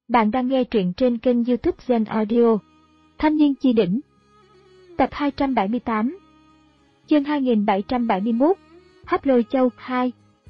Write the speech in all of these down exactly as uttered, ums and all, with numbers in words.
Bạn đang nghe truyện trên kênh YouTube Zen Audio. Thanh niên chi đỉnh. Tập hai trăm bảy mươi tám. Chương hai nghìn bảy trăm bảy mươi mốt. Hấp Lôi Châu hai.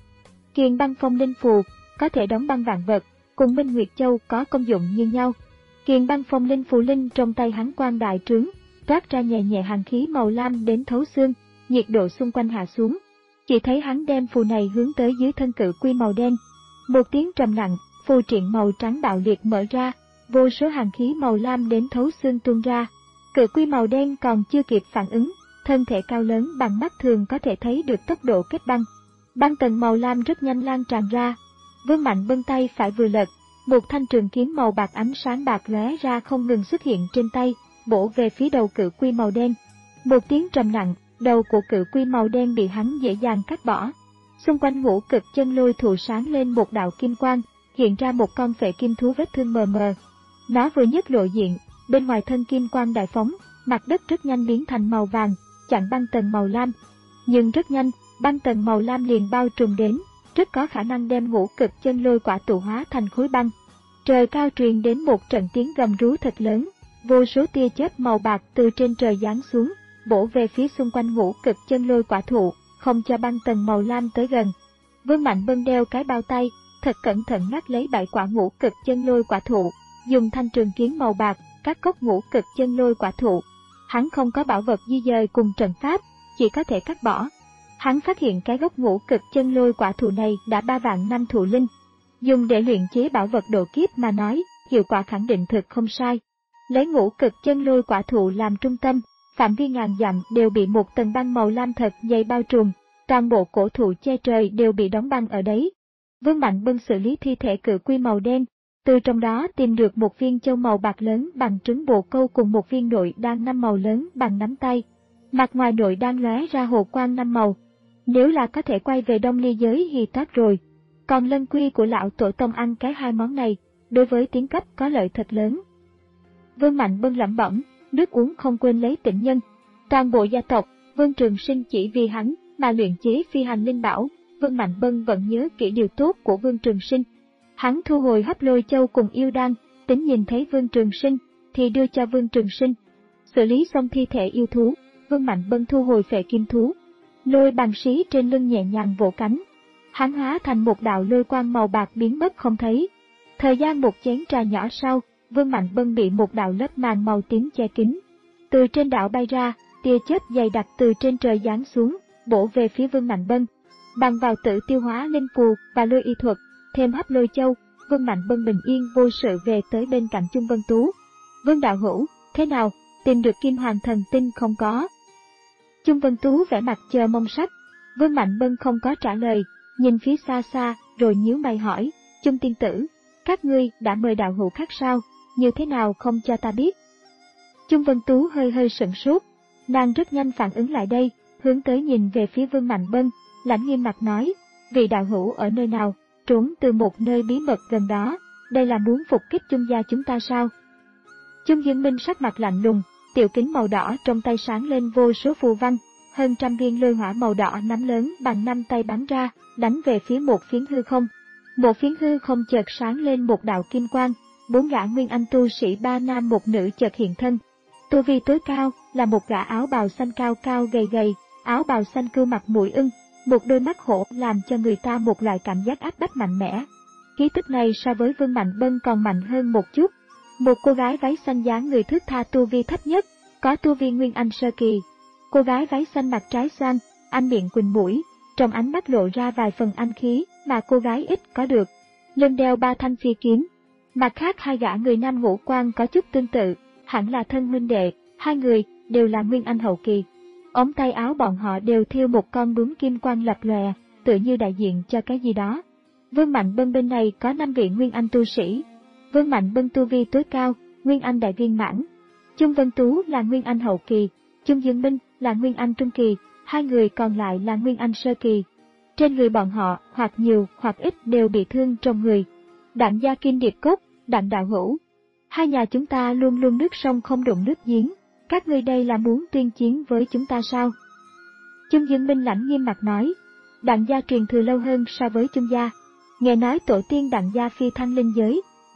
Kiền băng phong linh phù có thể đóng băng vạn vật, cùng Minh Nguyệt Châu có công dụng như nhau. Kiền băng phong linh phù linh trong tay hắn quang đại trướng, toát ra nhẹ nhẹ hàn khí màu lam đến thấu xương, nhiệt độ xung quanh hạ xuống. Chỉ thấy hắn đem phù này hướng tới dưới thân cự quy màu đen. Một tiếng trầm nặng, phù triện màu trắng bạo liệt mở ra, vô số hàn khí màu lam đến thấu xương tuôn ra. Cự quy màu đen còn chưa kịp phản ứng, thân thể cao lớn bằng mắt thường có thể thấy được tốc độ kết băng. Băng tầng màu lam rất nhanh lan tràn ra. Vương Mạnh bưng tay phải vừa lật, một thanh trường kiếm màu bạc ánh sáng bạc lóe ra không ngừng xuất hiện trên tay, bổ về phía đầu cự quy màu đen. Một tiếng trầm nặng, đầu của cự quy màu đen bị hắn dễ dàng cắt bỏ. Xung quanh ngũ cực chân lôi thụ sáng lên một đạo kim quang, hiện ra một con phệ kim thú vết thương mờ mờ. Nó vừa nhất lộ diện, bên ngoài thân kim quang đại phóng, mặt đất rất nhanh biến thành màu vàng, chặn băng tầng màu lam. Nhưng rất nhanh, băng tầng màu lam liền bao trùm đến, rất có khả năng đem ngũ cực chân lôi quả tụ hóa thành khối băng. Trời cao truyền đến một trận tiếng gầm rú thật lớn, vô số tia chớp màu bạc từ trên trời giáng xuống, bổ về phía xung quanh ngũ cực chân lôi quả thụ, không cho băng tầng màu lam tới gần. Vương Mạnh bưng đeo cái bao tay, thật cẩn thận ngắt lấy bảy quả ngũ cực chân lôi quả thụ, dùng thanh trường kiếm màu bạc cắt gốc ngũ cực chân lôi quả thụ. Hắn không có bảo vật di dời cùng trận pháp, chỉ có thể cắt bỏ. Hắn phát hiện cái gốc ngũ cực chân lôi quả thụ này đã ba vạn năm thụ linh, dùng để luyện chế bảo vật độ kiếp mà nói, hiệu quả khẳng định thực không sai. Lấy ngũ cực chân lôi quả thụ làm trung tâm, phạm vi ngàn dặm đều bị một tầng băng màu lam thật dày bao trùm, toàn bộ cổ thụ che trời đều bị đóng băng ở đấy. Vương Mạnh bưng xử lý thi thể cự quy màu đen, từ trong đó tìm được một viên châu màu bạc lớn bằng trứng bồ câu cùng một viên nội đan năm màu lớn bằng nắm tay. Mặt ngoài nội đan lóe ra hồ quang năm màu. Nếu là có thể quay về Đông Ly giới thì tốt rồi. Còn lân quy của lão tổ tông ăn cái hai món này, đối với tiến cấp có lợi thật lớn. Vương Mạnh bưng lẩm bẩm, nước uống không quên lấy tịnh nhân. Toàn bộ gia tộc, Vương Trường Sinh chỉ vì hắn mà luyện chế phi hành linh bảo. Vương Mạnh Bân vẫn nhớ kỹ điều tốt của Vương Trường Sinh. Hắn thu hồi Hấp Lôi Châu cùng yêu đan, tính nhìn thấy Vương Trường Sinh thì đưa cho Vương Trường Sinh. Xử lý xong thi thể yêu thú, Vương Mạnh Bân thu hồi phệ kim thú. Lôi bằng xí trên lưng nhẹ nhàng vỗ cánh. Hắn hóa thành một đạo lôi quang màu bạc biến mất không thấy. Thời gian một chén trà nhỏ sau, Vương Mạnh Bân bị một đạo lớp màn màu tím che kín. Từ trên đạo bay ra, tia chớp dày đặc từ trên trời giáng xuống, bổ về phía Vương Mạnh Bân. Bằng vào tự tiêu hóa linh phù và lôi y thuật, thêm Hấp Lôi Châu, Vương Mạnh Bân bình yên vô sự về tới bên cạnh Chung Vân Tú. Vương đạo hữu, thế nào, tìm được Kim Hoàng Thần Tinh không có? Chung Vân Tú vẻ mặt chờ mong sắc. Vương Mạnh Bân không có trả lời, nhìn phía xa xa, rồi nhíu mày hỏi, Chung tiên tử, các ngươi đã mời đạo hữu khác sao, như thế nào không cho ta biết? Chung Vân Tú hơi hơi sửng sốt, nàng rất nhanh phản ứng lại đây, hướng tới nhìn về phía Vương Mạnh Bân, lãnh nghiêm mặt nói, vị đạo hữu ở nơi nào, trốn từ một nơi bí mật gần đó, đây là muốn phục kích Chung gia chúng ta sao? Chung Dương Minh sắc mặt lạnh lùng, tiểu kính màu đỏ trong tay sáng lên vô số phù văn, hơn trăm viên lôi hỏa màu đỏ nắm lớn bằng năm tay bắn ra, đánh về phía một phiến hư không. Một phiến hư không chợt sáng lên một đạo kim quang, bốn gã nguyên anh tu sĩ ba nam một nữ chợt hiện thân. Tu vi tối cao là một gã áo bào xanh cao cao gầy gầy, áo bào xanh cưu mặt mũi ưng, một đôi mắt hổ làm cho người ta một loại cảm giác áp bách mạnh mẽ. Khí tức này so với Vương Mạnh Bân còn mạnh hơn một chút. Một cô gái váy xanh dáng người thước tha tu vi thấp nhất, có tu vi nguyên anh sơ kỳ. Cô gái váy xanh mặt trái xoan, anh miệng quỳnh mũi, trong ánh mắt lộ ra vài phần anh khí mà cô gái ít có được. Lưng đeo ba thanh phi kiếm. Mặt khác hai gã người nam ngũ quan có chút tương tự, hẳn là thân huynh đệ, hai người đều là nguyên anh hậu kỳ. Ống tay áo bọn họ đều thêu một con bướm kim quang lập lòe, tựa như đại diện cho cái gì đó. Vương Mạnh Bân bên này có năm vị nguyên anh tu sĩ. Vương Mạnh Bân tu vi tối cao, nguyên anh đại viên mãn. Chung Vân Tú là nguyên anh hậu kỳ, Chung Dương Minh là nguyên anh trung kỳ, hai người còn lại là nguyên anh sơ kỳ. Trên người bọn họ hoặc nhiều hoặc ít đều bị thương trong người. Đặng gia Kim Điệp Cốt, Đặng đạo hữu, hai nhà chúng ta luôn luôn nước sông không đụng nước giếng. Các ngươi đây là muốn tuyên chiến với chúng ta sao? Chung Dương Minh lãnh nghiêm mặt nói, Đặng gia truyền thừa lâu hơn so với Chung gia. Nghe nói tổ tiên Đặng gia phi thăng linh giới,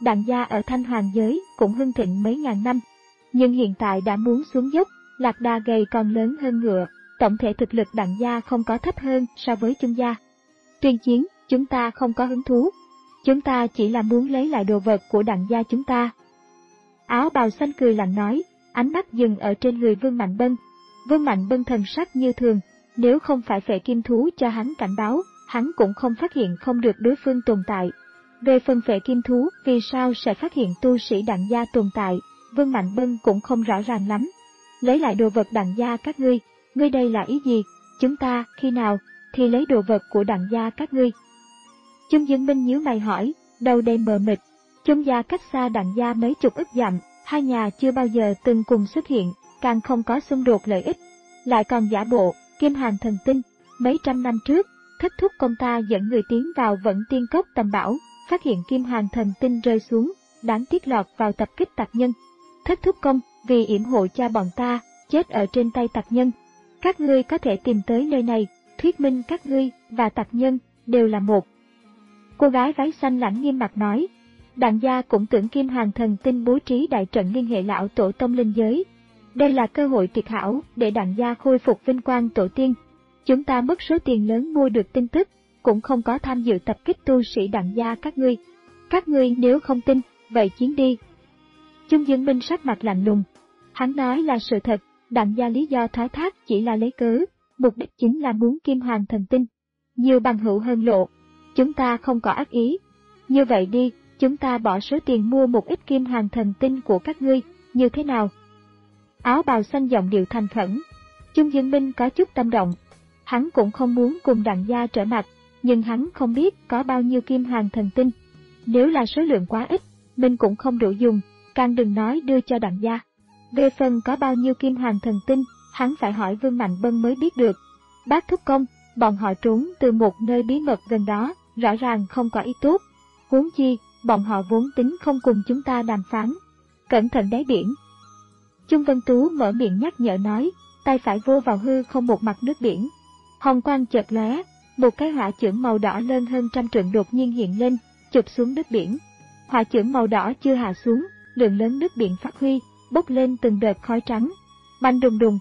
Đặng gia ở Thanh Hoàng giới cũng hưng thịnh mấy ngàn năm, nhưng hiện tại đã muốn xuống dốc, lạc đà gầy còn lớn hơn ngựa, tổng thể thực lực Đặng gia không có thấp hơn so với Chung gia. Tuyên chiến, chúng ta không có hứng thú, chúng ta chỉ là muốn lấy lại đồ vật của Đặng gia chúng ta. Áo bào xanh cười lạnh nói, ánh mắt dừng ở trên người Vương Mạnh Bân. Vương Mạnh Bân thần sắc như thường, nếu không phải Phệ Kim thú cho hắn cảnh báo, hắn cũng không phát hiện không được đối phương tồn tại. Về phần Phệ Kim thú, vì sao sẽ phát hiện tu sĩ Đặng gia tồn tại, Vương Mạnh Bân cũng không rõ ràng lắm. Lấy lại đồ vật Đặng gia các ngươi, ngươi đây là ý gì? Chúng ta, khi nào, thì lấy đồ vật của Đặng gia các ngươi? Chung Dương Minh nhíu mày hỏi, đầu đầy mờ mịt. Chung gia cách xa Đặng gia mấy chục ức dặm, hai nhà chưa bao giờ từng cùng xuất hiện, càng không có xung đột lợi ích. Lại còn giả bộ, Kim Hàng thần tinh. Mấy trăm năm trước, Thất Thúc Công ta dẫn người tiến vào Vẫn Tiên Cốc tầm bảo, phát hiện Kim Hàng thần tinh rơi xuống, đáng tiếc lọt vào tập kích tặc nhân. Thất Thúc Công, vì yểm hộ cha bọn ta, chết ở trên tay tặc nhân. Các ngươi có thể tìm tới nơi này, thuyết minh các ngươi và tặc nhân đều là một. Cô gái váy xanh lãnh nghiêm mặt nói, Đặng gia cũng tưởng Kim Hàng thần tinh bố trí đại trận liên hệ lão tổ tông linh giới. Đây là cơ hội tuyệt hảo để Đặng gia khôi phục vinh quang tổ tiên. Chúng ta mất số tiền lớn mua được tin tức, cũng không có tham dự tập kích tu sĩ Đặng gia các ngươi. Các ngươi nếu không tin, vậy chiến đi. Chung Dương Minh sắc mặt lạnh lùng. Hắn nói là sự thật, Đặng gia lý do thoái thác chỉ là lấy cớ, mục đích chính là muốn Kim Hàng thần tinh. Nhiều bằng hữu hơn lộ. Chúng ta không có ác ý. Như vậy đi, chúng ta bỏ số tiền mua một ít Kim Hàng thần tinh của các ngươi, như thế nào? Áo bào xanh giọng điệu thành khẩn. Chung Dương Minh có chút tâm động. Hắn cũng không muốn cùng Đặng gia trở mặt, nhưng hắn không biết có bao nhiêu Kim Hàng thần tinh. Nếu là số lượng quá ít, mình cũng không đủ dùng, càng đừng nói đưa cho Đặng gia. Về phần có bao nhiêu Kim Hàng thần tinh, hắn phải hỏi Vương Mạnh Bân mới biết được. Bác Thúc Công, bọn họ trốn từ một nơi bí mật gần đó, rõ ràng không có ý tốt. Huống chi, bọn họ vốn tính không cùng chúng ta đàm phán. Cẩn thận đáy biển. Chung Vân Tú mở miệng nhắc nhở nói, tay phải vô vào hư không một mặt nước biển. Hồng quang chợt lóe, một cái hỏa chưởng màu đỏ lớn hơn trăm trượng đột nhiên hiện lên, chụp xuống nước biển. Hỏa chưởng màu đỏ chưa hạ xuống, lượng lớn nước biển phát huy, bốc lên từng đợt khói trắng. Bành đùng đùng.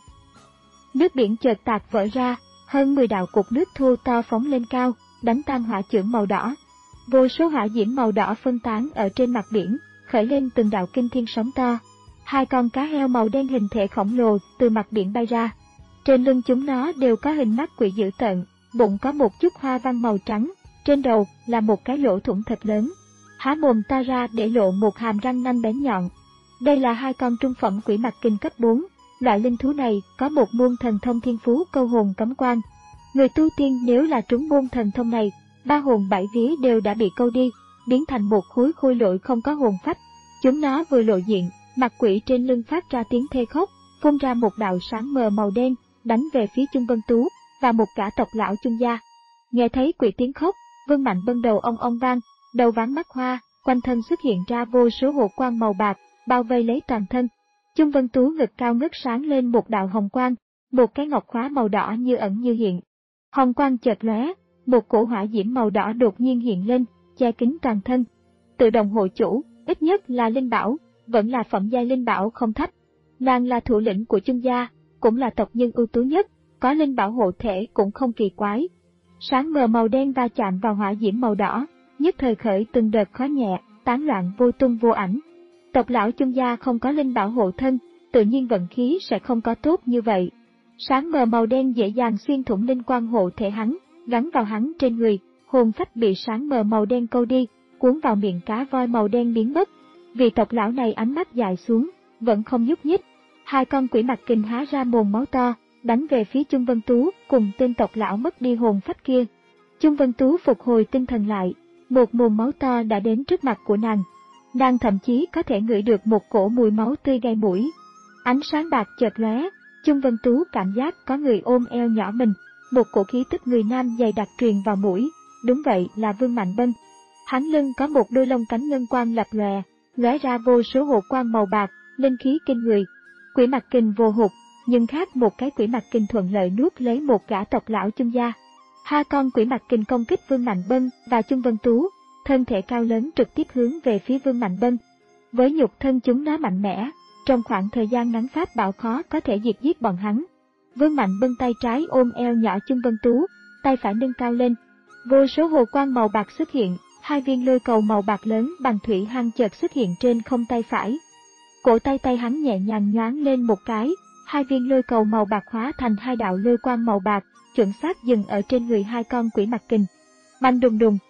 Nước biển chợt tạc vỡ ra, hơn mười đạo cục nước thô to phóng lên cao, đánh tan hỏa chưởng màu đỏ. Vô số hỏa diễm màu đỏ phân tán ở trên mặt biển, khởi lên từng đạo kinh thiên sóng to. Hai con cá heo màu đen hình thể khổng lồ từ mặt biển bay ra. Trên lưng chúng nó đều có hình mắt quỷ dữ tợn, bụng có một chút hoa văn màu trắng, trên đầu là một cái lỗ thủng thật lớn. Há mồm to ra để lộ một hàm răng nanh bén nhọn. Đây là hai con trung phẩm quỷ mạc kinh cấp bốn. Loại linh thú này có một môn thần thông thiên phú câu hồn cấm quan. Người tu tiên nếu là trúng môn thần thông này, ba hồn bảy vía đều đã bị câu đi, biến thành một khối khôi lỗi không có hồn phách. Chúng nó vừa lộ diện, mặt quỷ trên lưng phát ra tiếng thê khóc, phun ra một đạo sáng mờ màu đen, đánh về phía Chung Vân Tú và một cả tộc lão Chung gia. Nghe thấy quỷ tiếng khóc, Vương Mạnh Bân đầu ong ong vang, đầu ván mắt hoa, quanh thân xuất hiện ra vô số hộ quang màu bạc, bao vây lấy toàn thân. Chung Vân Tú ngực cao ngất sáng lên một đạo hồng quang, một cái ngọc khóa màu đỏ như ẩn như hiện. Hồng quang chợt lóe, một cổ hỏa diễm màu đỏ đột nhiên hiện lên, che kín toàn thân. Tự động hộ chủ, ít nhất là linh bảo, vẫn là phẩm giai linh bảo không thấp. Nàng là thủ lĩnh của Chung gia, cũng là tộc nhân ưu tú nhất, có linh bảo hộ thể cũng không kỳ quái. Sáng mờ màu đen va chạm vào hỏa diễm màu đỏ, nhất thời khởi từng đợt khói nhẹ, tán loạn vô tung vô ảnh. Tộc lão Chung gia không có linh bảo hộ thân, tự nhiên vận khí sẽ không có tốt như vậy. Sáng mờ màu đen dễ dàng xuyên thủng linh quang hộ thể hắn, gắn vào hắn trên người, hồn phách bị sáng mờ màu đen câu đi, cuốn vào miệng cá voi màu đen biến mất. Vì tộc lão này ánh mắt dài xuống, vẫn không nhúc nhích. Hai con quỷ mặt kình há ra mồm máu to, đánh về phía Chung Vân Tú cùng tên tộc lão mất đi hồn phách kia. Chung Vân Tú phục hồi tinh thần lại, một mồm máu to đã đến trước mặt của nàng. Nàng thậm chí có thể ngửi được một cổ mùi máu tươi gai mũi. Ánh sáng bạc chợt lóe, Chung Vân Tú cảm giác có người ôm eo nhỏ mình, một cổ khí tức người nam dày đặc truyền vào mũi, đúng vậy là Vương Mạnh Bân. Hắn lưng có một đôi lông cánh ngân quang lập lòe, lóe ra vô số hộ quang màu bạc, linh khí kinh người. Quỷ mặt kình vô hụt, nhưng khác một cái quỷ mặt kình thuận lợi nuốt lấy một gã tộc lão Chung gia. Hai con quỷ mặt kình công kích Vương Mạnh Bân và Chung Vân Tú, thân thể cao lớn trực tiếp hướng về phía Vương Mạnh Bân. Với nhục thân chúng nó mạnh mẽ, trong khoảng thời gian ngắn pháp bảo khó có thể diệt giết bọn hắn. Vương Mạnh Bân tay trái ôm eo nhỏ Chung Vân Tú, tay phải nâng cao lên. Vô số hồ quang màu bạc xuất hiện, hai viên lôi cầu màu bạc lớn bằng thủy hăng chợt xuất hiện trên không tay phải. Cổ tay tay hắn nhẹ nhàng nhoáng lên một cái, hai viên lôi cầu màu bạc hóa thành hai đạo lôi quang màu bạc, chuẩn xác dừng ở trên người hai con quỷ mặt kình. Mạnh đùng đùng.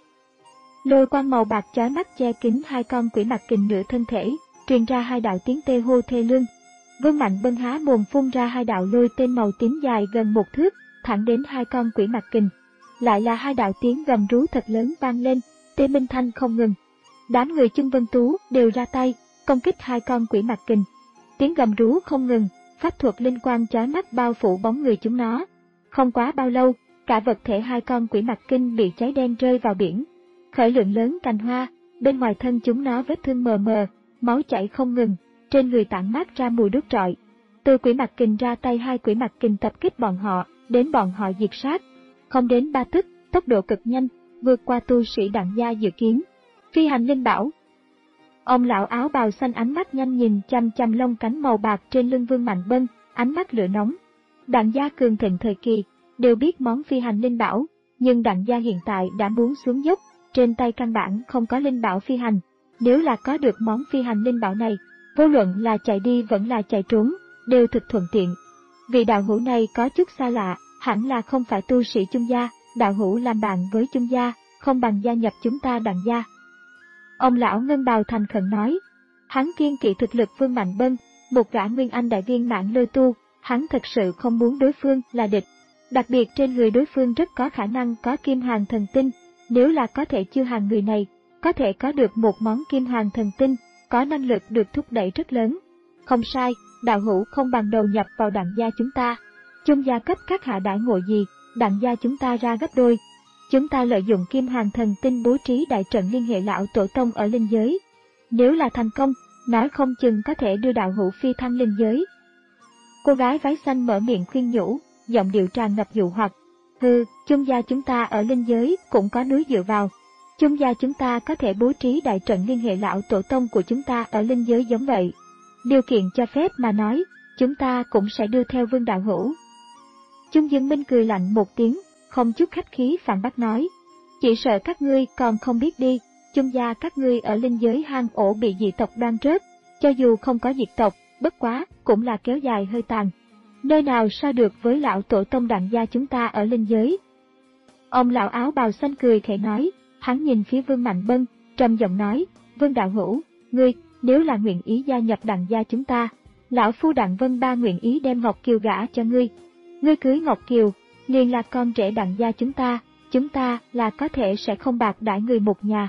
Lôi quang màu bạc chói mắt che kín hai con quỷ mặt kình nửa thân thể, truyền ra hai đạo tiếng tê hô thê lương. Vương Mạnh Bân há mồm phun ra hai đạo lôi tên màu tím dài gần một thước, thẳng đến hai con quỷ mặt kình. Lại là hai đạo tiếng gầm rú thật lớn vang lên, tê minh thanh không ngừng. Đám người Chung Vân Tú đều ra tay, công kích hai con quỷ mặt kình. Tiếng gầm rú không ngừng, pháp thuật linh quang chói mắt bao phủ bóng người chúng nó. Không quá bao lâu, cả vật thể hai con quỷ mặt kinh bị cháy đen rơi vào biển. Khởi lượng lớn cành hoa, bên ngoài thân chúng nó vết thương mờ mờ, máu chảy không ngừng, trên người tản mát ra mùi đốt trọi. Từ quỷ mặt kình ra tay hai quỷ mặt kình tập kích bọn họ, đến bọn họ diệt sát. Không đến ba tức, tốc độ cực nhanh, vượt qua tu sĩ đặng gia dự kiến. Phi hành linh bảo. Ông lão áo bào xanh ánh mắt nhanh nhìn chăm chăm lông cánh màu bạc trên lưng Vương Mạnh Bân, ánh mắt lửa nóng. Đặng gia cường thịnh thời kỳ, đều biết món phi hành linh bảo, nhưng đặng gia hiện tại đã muốn xuống dốc, trên tay căn bản không có linh bảo phi hành. Nếu là có được món phi hành linh bảo này, vô luận là chạy đi vẫn là chạy trốn, đều thực thuận tiện. Vị đạo hữu này có chút xa lạ, hẳn là không phải tu sĩ Chung gia, đạo hữu làm bạn với Chung gia, không bằng gia nhập chúng ta đặng gia. Ông lão ngân bào thành khẩn nói, hắn kiên kỵ thực lực Vương Mạnh Bân, một gã nguyên anh đại viên mãn lôi tu, hắn thật sự không muốn đối phương là địch. Đặc biệt trên người đối phương rất có khả năng có kim hoàng thần tinh, nếu là có thể chiêu hàng người này, có thể có được một món kim hoàng thần tinh, có năng lực được thúc đẩy rất lớn. Không sai, đạo hữu không bằng đầu nhập vào đặng gia chúng ta. Chung gia cấp các hạ đãi ngộ gì, đặng gia chúng ta ra gấp đôi. Chúng ta lợi dụng kim hoàng thần tinh bố trí đại trận liên hệ lão tổ tông ở linh giới. Nếu là thành công, nói không chừng có thể đưa đạo hữu phi thăng linh giới. Cô gái váy xanh mở miệng khuyên nhủ, giọng điệu tràn ngập dụ hoặc. Hừ, Chung gia chúng ta ở linh giới cũng có núi dựa vào. Chung gia chúng ta có thể bố trí đại trận liên hệ lão tổ tông của chúng ta ở linh giới giống vậy. Điều kiện cho phép mà nói, chúng ta cũng sẽ đưa theo Vương đạo hữu. Chung Dương Minh cười lạnh một tiếng, không chút khách khí phản bác nói. Chỉ sợ các ngươi còn không biết đi, Chung gia các ngươi ở linh giới hang ổ bị dị tộc đoan rớt, cho dù không có diệt tộc, bất quá, cũng là kéo dài hơi tàn. Nơi nào so được với lão tổ tông đặng gia chúng ta ở linh giới. Ông lão áo bào xanh cười khẽ nói, hắn nhìn phía Vương Mạnh Bân, trầm giọng nói, Vương đạo hữu, ngươi, nếu là nguyện ý gia nhập đặng gia chúng ta, lão phu Đặng Vân Ba nguyện ý đem Ngọc Kiều gả cho ngươi. Ngươi cưới Ngọc Kiều, liền là con rể đặng gia chúng ta, chúng ta là có thể sẽ không bạc đãi người một nhà.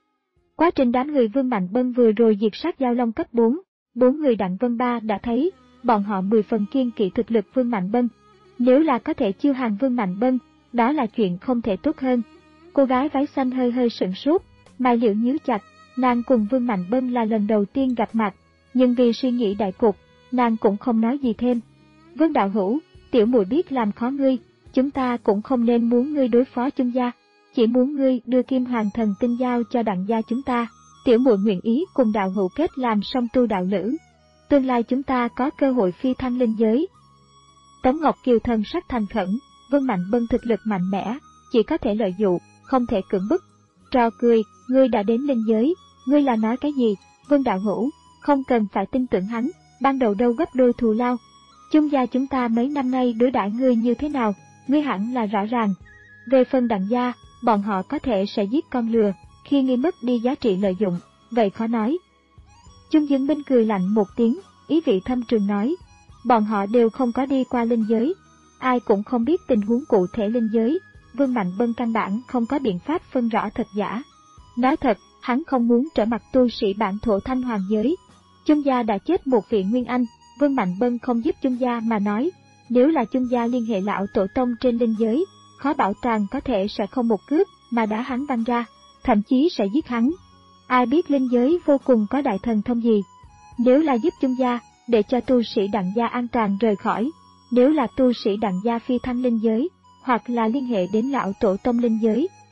Quá trình đám người Vương Mạnh Bân vừa rồi diệt sát Giao Long cấp bốn, bốn người Đặng Vân Ba đã thấy, bọn họ mười phần kiên kỵ thực lực Vương Mạnh Bân. Nếu là có thể chiêu hàng Vương Mạnh Bân, đó là chuyện không thể tốt hơn. Cô gái váy xanh hơi hơi sửng sốt, mày liễu nhíu chặt, nàng cùng Vương Mạnh Bân là lần đầu tiên gặp mặt, nhưng vì suy nghĩ đại cục, nàng cũng không nói gì thêm. Vương đạo hữu, tiểu muội biết làm khó ngươi, chúng ta cũng không nên muốn ngươi đối phó Chung gia, chỉ muốn ngươi đưa kim hoàng thần tinh giao cho đặng gia chúng ta, tiểu muội nguyện ý cùng đạo hữu kết làm song tu đạo lữ. Tương lai chúng ta có cơ hội phi thăng linh giới. Tống Ngọc Kiều thần sắc thành khẩn, Vương Mạnh Bân thực lực mạnh mẽ, chỉ có thể lợi dụng, không thể cưỡng bức. Trò cười, ngươi đã đến linh giới, ngươi là nói cái gì, Vương đạo hữu, không cần phải tin tưởng hắn, ban đầu đâu gấp đôi thù lao. Chung gia chúng ta mấy năm nay đối đãi ngươi như thế nào, ngươi hẳn là rõ ràng. Về phần đặng gia, bọn họ có thể sẽ giết con lừa, khi ngươi mất đi giá trị lợi dụng, vậy khó nói. Chung Dương Minh cười lạnh một tiếng, ý vị thâm trường nói, bọn họ đều không có đi qua linh giới, ai cũng không biết tình huống cụ thể linh giới, Vương Mạnh Bân căn bản không có biện pháp phân rõ thật giả. Nói thật, hắn không muốn trở mặt tu sĩ bản thổ Thanh Hoàng giới. Chung gia đã chết một vị nguyên anh, Vương Mạnh Bân không giúp Chung gia mà nói, nếu là Chung gia liên hệ lão tổ tông trên linh giới, khó bảo toàn có thể sẽ không một cướp mà đá hắn văng ra, thậm chí sẽ giết hắn. Ai biết linh giới vô cùng có đại thần thông gì. Nếu là giúp Chung gia, để cho tu sĩ đặng gia an toàn rời khỏi, nếu là tu sĩ đặng gia phi thăng linh giới, hoặc là liên hệ đến lão tổ tông linh giới,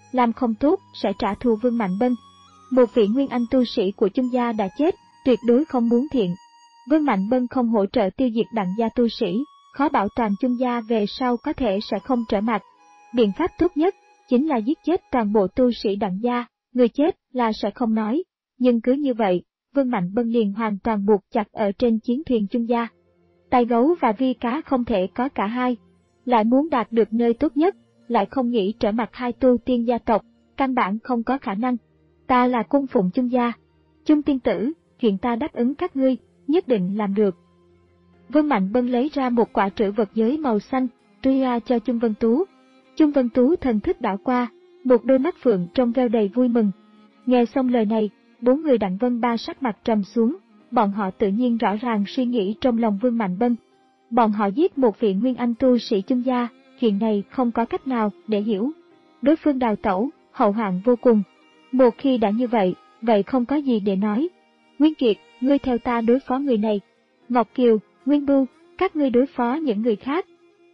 làm không tốt sẽ trả thù Vương Mạnh Bân. Một vị nguyên anh tu sĩ của Chung gia đã chết, tuyệt đối không muốn thiện. Vương Mạnh Bân không hỗ trợ tiêu diệt Đặng gia tu sĩ, khó bảo toàn Chung gia về sau có thể sẽ không trở mặt. Biện pháp tốt nhất chính là giết chết toàn bộ tu sĩ Đặng gia, người chết là sẽ không nói. Nhưng cứ như vậy, Vương Mạnh Bân liền hoàn toàn buộc chặt ở trên chiến thuyền Chung gia. Tai gấu và vi cá không thể có cả hai, lại muốn đạt được nơi tốt nhất, lại không nghĩ trở mặt hai tu tiên gia tộc, căn bản không có khả năng. Ta là cung phụng Chung gia, Chung tiên tử, chuyện ta đáp ứng các ngươi, nhất định làm được. Vương Mạnh Bân lấy ra một quả trữ vật giới màu xanh, truy ra cho Chung Vân Tú. Chung Vân Tú thần thức đảo qua, một đôi mắt phượng trong veo đầy vui mừng. Nghe xong lời này, bốn người Đặng Vân Ba sắc mặt trầm xuống, bọn họ tự nhiên rõ ràng suy nghĩ trong lòng Vương Mạnh Bân. Bọn họ giết một vị nguyên anh tu sĩ Chung gia, chuyện này không có cách nào để hiểu. Đối phương đào tẩu, hậu hoạn vô cùng. Một khi đã như vậy, vậy không có gì để nói. Nguyên Kiệt, ngươi theo ta đối phó người này. Ngọc Kiều, Nguyên Bưu, các ngươi đối phó những người khác.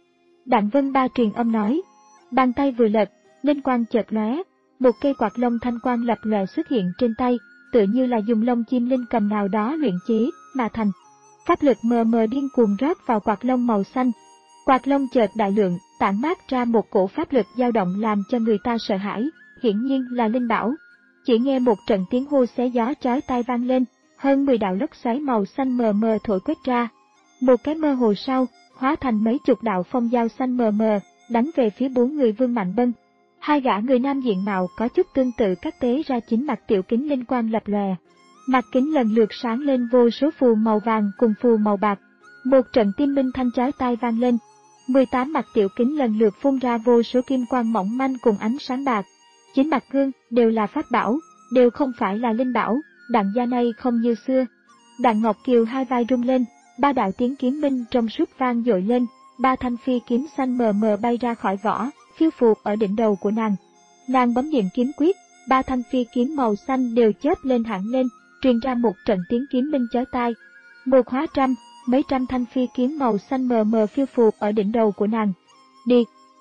Đặng Vân Ba truyền âm nói. Bàn tay vừa lật, linh quang chợt lóe, một cây quạt lông thanh quang lập lòe xuất hiện trên tay, tựa như là dùng lông chim linh cầm nào đó luyện chế mà thành. Pháp lực mờ mờ điên cuồng rót vào quạt lông màu xanh. Quạt lông chợt đại lượng, tản mát ra một cổ pháp lực dao động làm cho người ta sợ hãi, hiển nhiên là linh bảo. Chỉ nghe một trận tiếng hô xé gió chói tai vang lên, hơn mười đạo lốc xoáy màu xanh mờ mờ thổi quét ra. Một cái mơ hồ sau, hóa thành mấy chục đạo phong dao xanh mờ mờ, đánh về phía bốn người Vương Mạnh Bân. Hai gã người nam diện mạo có chút tương tự cắt tế ra chính mặt tiểu kính linh quang lập lòe. Mặt kính lần lượt sáng lên vô số phù màu vàng cùng phù màu bạc. Một trận tim minh thanh chói tai vang lên. mười tám mặt tiểu kính lần lượt phun ra vô số kim quang mỏng manh cùng ánh sáng bạc. Chính mặt gương đều là pháp bảo, đều không phải là linh bảo. Đặng gia này không như xưa. Đặng Ngọc Kiều hai vai rung lên, ba đạo tiếng kiếm minh trong suốt vang dội lên, ba thanh phi kiếm xanh mờ mờ bay ra khỏi vỏ, phiêu phù ở đỉnh đầu của nàng. Nàng bấm niệm kiếm quyết, ba thanh phi kiếm màu xanh đều chớp lên hẳn lên, truyền ra một trận tiếng kiếm minh chói tai. Một hóa trăm, mấy trăm thanh phi kiếm màu xanh mờ mờ phiêu phù ở đỉnh đầu của nàng. Đi!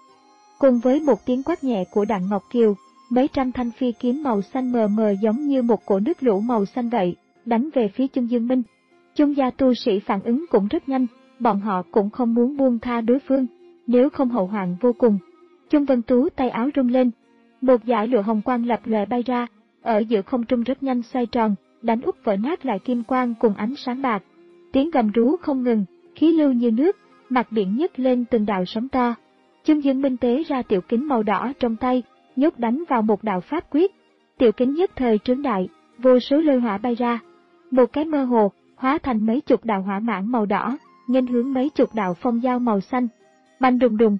Cùng với một tiếng quát nhẹ của Đặng Ngọc Kiều, mấy trăm thanh phi kiếm màu xanh mờ mờ giống như một cổ nước lũ màu xanh vậy, đánh về phía Chung Dương Minh. Chung gia tu sĩ phản ứng cũng rất nhanh, bọn họ cũng không muốn buông tha đối phương, nếu không hậu hoạn vô cùng. Chung Vân Tú tay áo rung lên, một dải lụa hồng quang lập lòe bay ra, ở giữa không trung rất nhanh xoay tròn, đánh úp vỡ nát lại kim quang cùng ánh sáng bạc. Tiếng gầm rú không ngừng, khí lưu như nước, mặt biển nhấc lên từng đạo sóng to. Chung Dương Minh tế ra tiểu kính màu đỏ trong tay, nhốt đánh vào một đạo pháp quyết. Tiểu kính nhất thời trướng đại, vô số lôi hỏa bay ra. Một cái mơ hồ, hóa thành mấy chục đạo hỏa mãn màu đỏ, nghênh hướng mấy chục đạo phong dao màu xanh. Bành đùng đùng.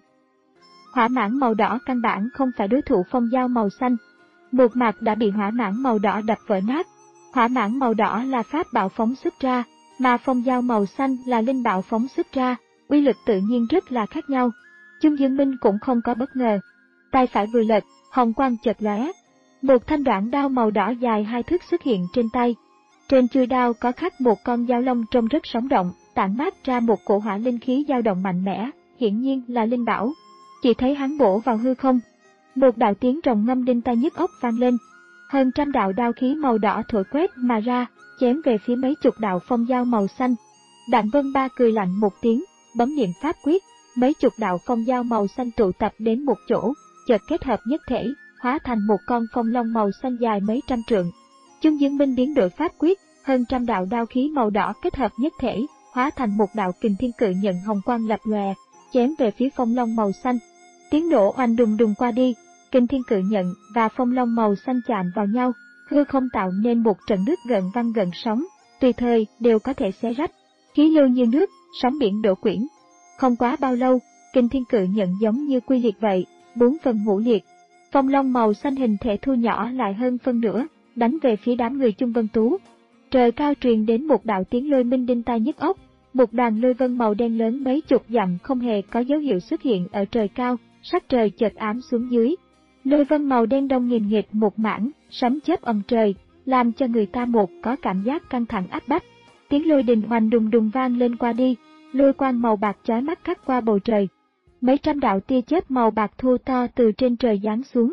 Hỏa mãn màu đỏ căn bản không phải đối thủ phong dao màu xanh. Một mặt đã bị hỏa mãn màu đỏ đập vỡ nát. Hỏa mãn màu đỏ là pháp bảo phóng xuất ra, mà phong dao màu xanh là linh bảo phóng xuất ra, uy lực tự nhiên rất là khác nhau. Chung Dương Minh cũng không có bất ngờ. Tay phải vừa lật, hồng quang chợt lóe. Một thanh đoạn đao màu đỏ dài hai thước xuất hiện trên tay. Trên chuôi đao có khắc một con dao long trông rất sống động, tản mát ra một cổ hỏa linh khí dao động mạnh mẽ, hiển nhiên là linh bảo. Chỉ thấy hắn bổ vào hư không. Một đạo tiếng rồng ngâm đinh tai nhức óc vang lên. Hơn trăm đạo đao khí màu đỏ thổi quét mà ra, chém về phía mấy chục đạo phong dao màu xanh. Đặng Vân Ba cười lạnh một tiếng, bấm niệm pháp quyết, mấy chục đạo phong dao màu xanh tụ tập đến một chỗ, chợt kết hợp nhất thể, hóa thành một con phong long màu xanh dài mấy trăm trượng. Chung Dương Minh biến đổi pháp quyết, hơn trăm đạo đao khí màu đỏ kết hợp nhất thể, hóa thành một đạo kình thiên cự nhận hồng quang lập lòe, chém về phía phong long màu xanh. Tiếng nổ oanh đùng đùng qua đi, kình thiên cự nhận và phong long màu xanh chạm vào nhau, hư không tạo nên một trận nước gợn vang gợn sóng, tùy thời đều có thể xé rách. Khí lưu như nước, sóng biển đổ quyển. Không quá bao lâu, kình thiên cự nhận giống như quy liệt vậy, bốn phần ngũ liệt. Phong long màu xanh hình thể thu nhỏ lại hơn phân nửa, đánh về phía đám người Chung Vân Tú. Trời cao truyền đến một đạo tiếng lôi minh đinh tai nhức óc, một đoàn lôi vân màu đen lớn mấy chục dặm không hề có dấu hiệu xuất hiện ở trời cao, sắc trời chợt ám xuống dưới. Lôi vân màu đen đông nghìn nghịt một mảng, sấm chớp ầm trời, làm cho người ta một có cảm giác căng thẳng áp bách. Tiếng lôi đình hoành đùng đùng vang lên qua đi, lôi quang màu bạc chói mắt cắt qua bầu trời. Mấy trăm đạo tia chớp màu bạc thô to từ trên trời giáng xuống,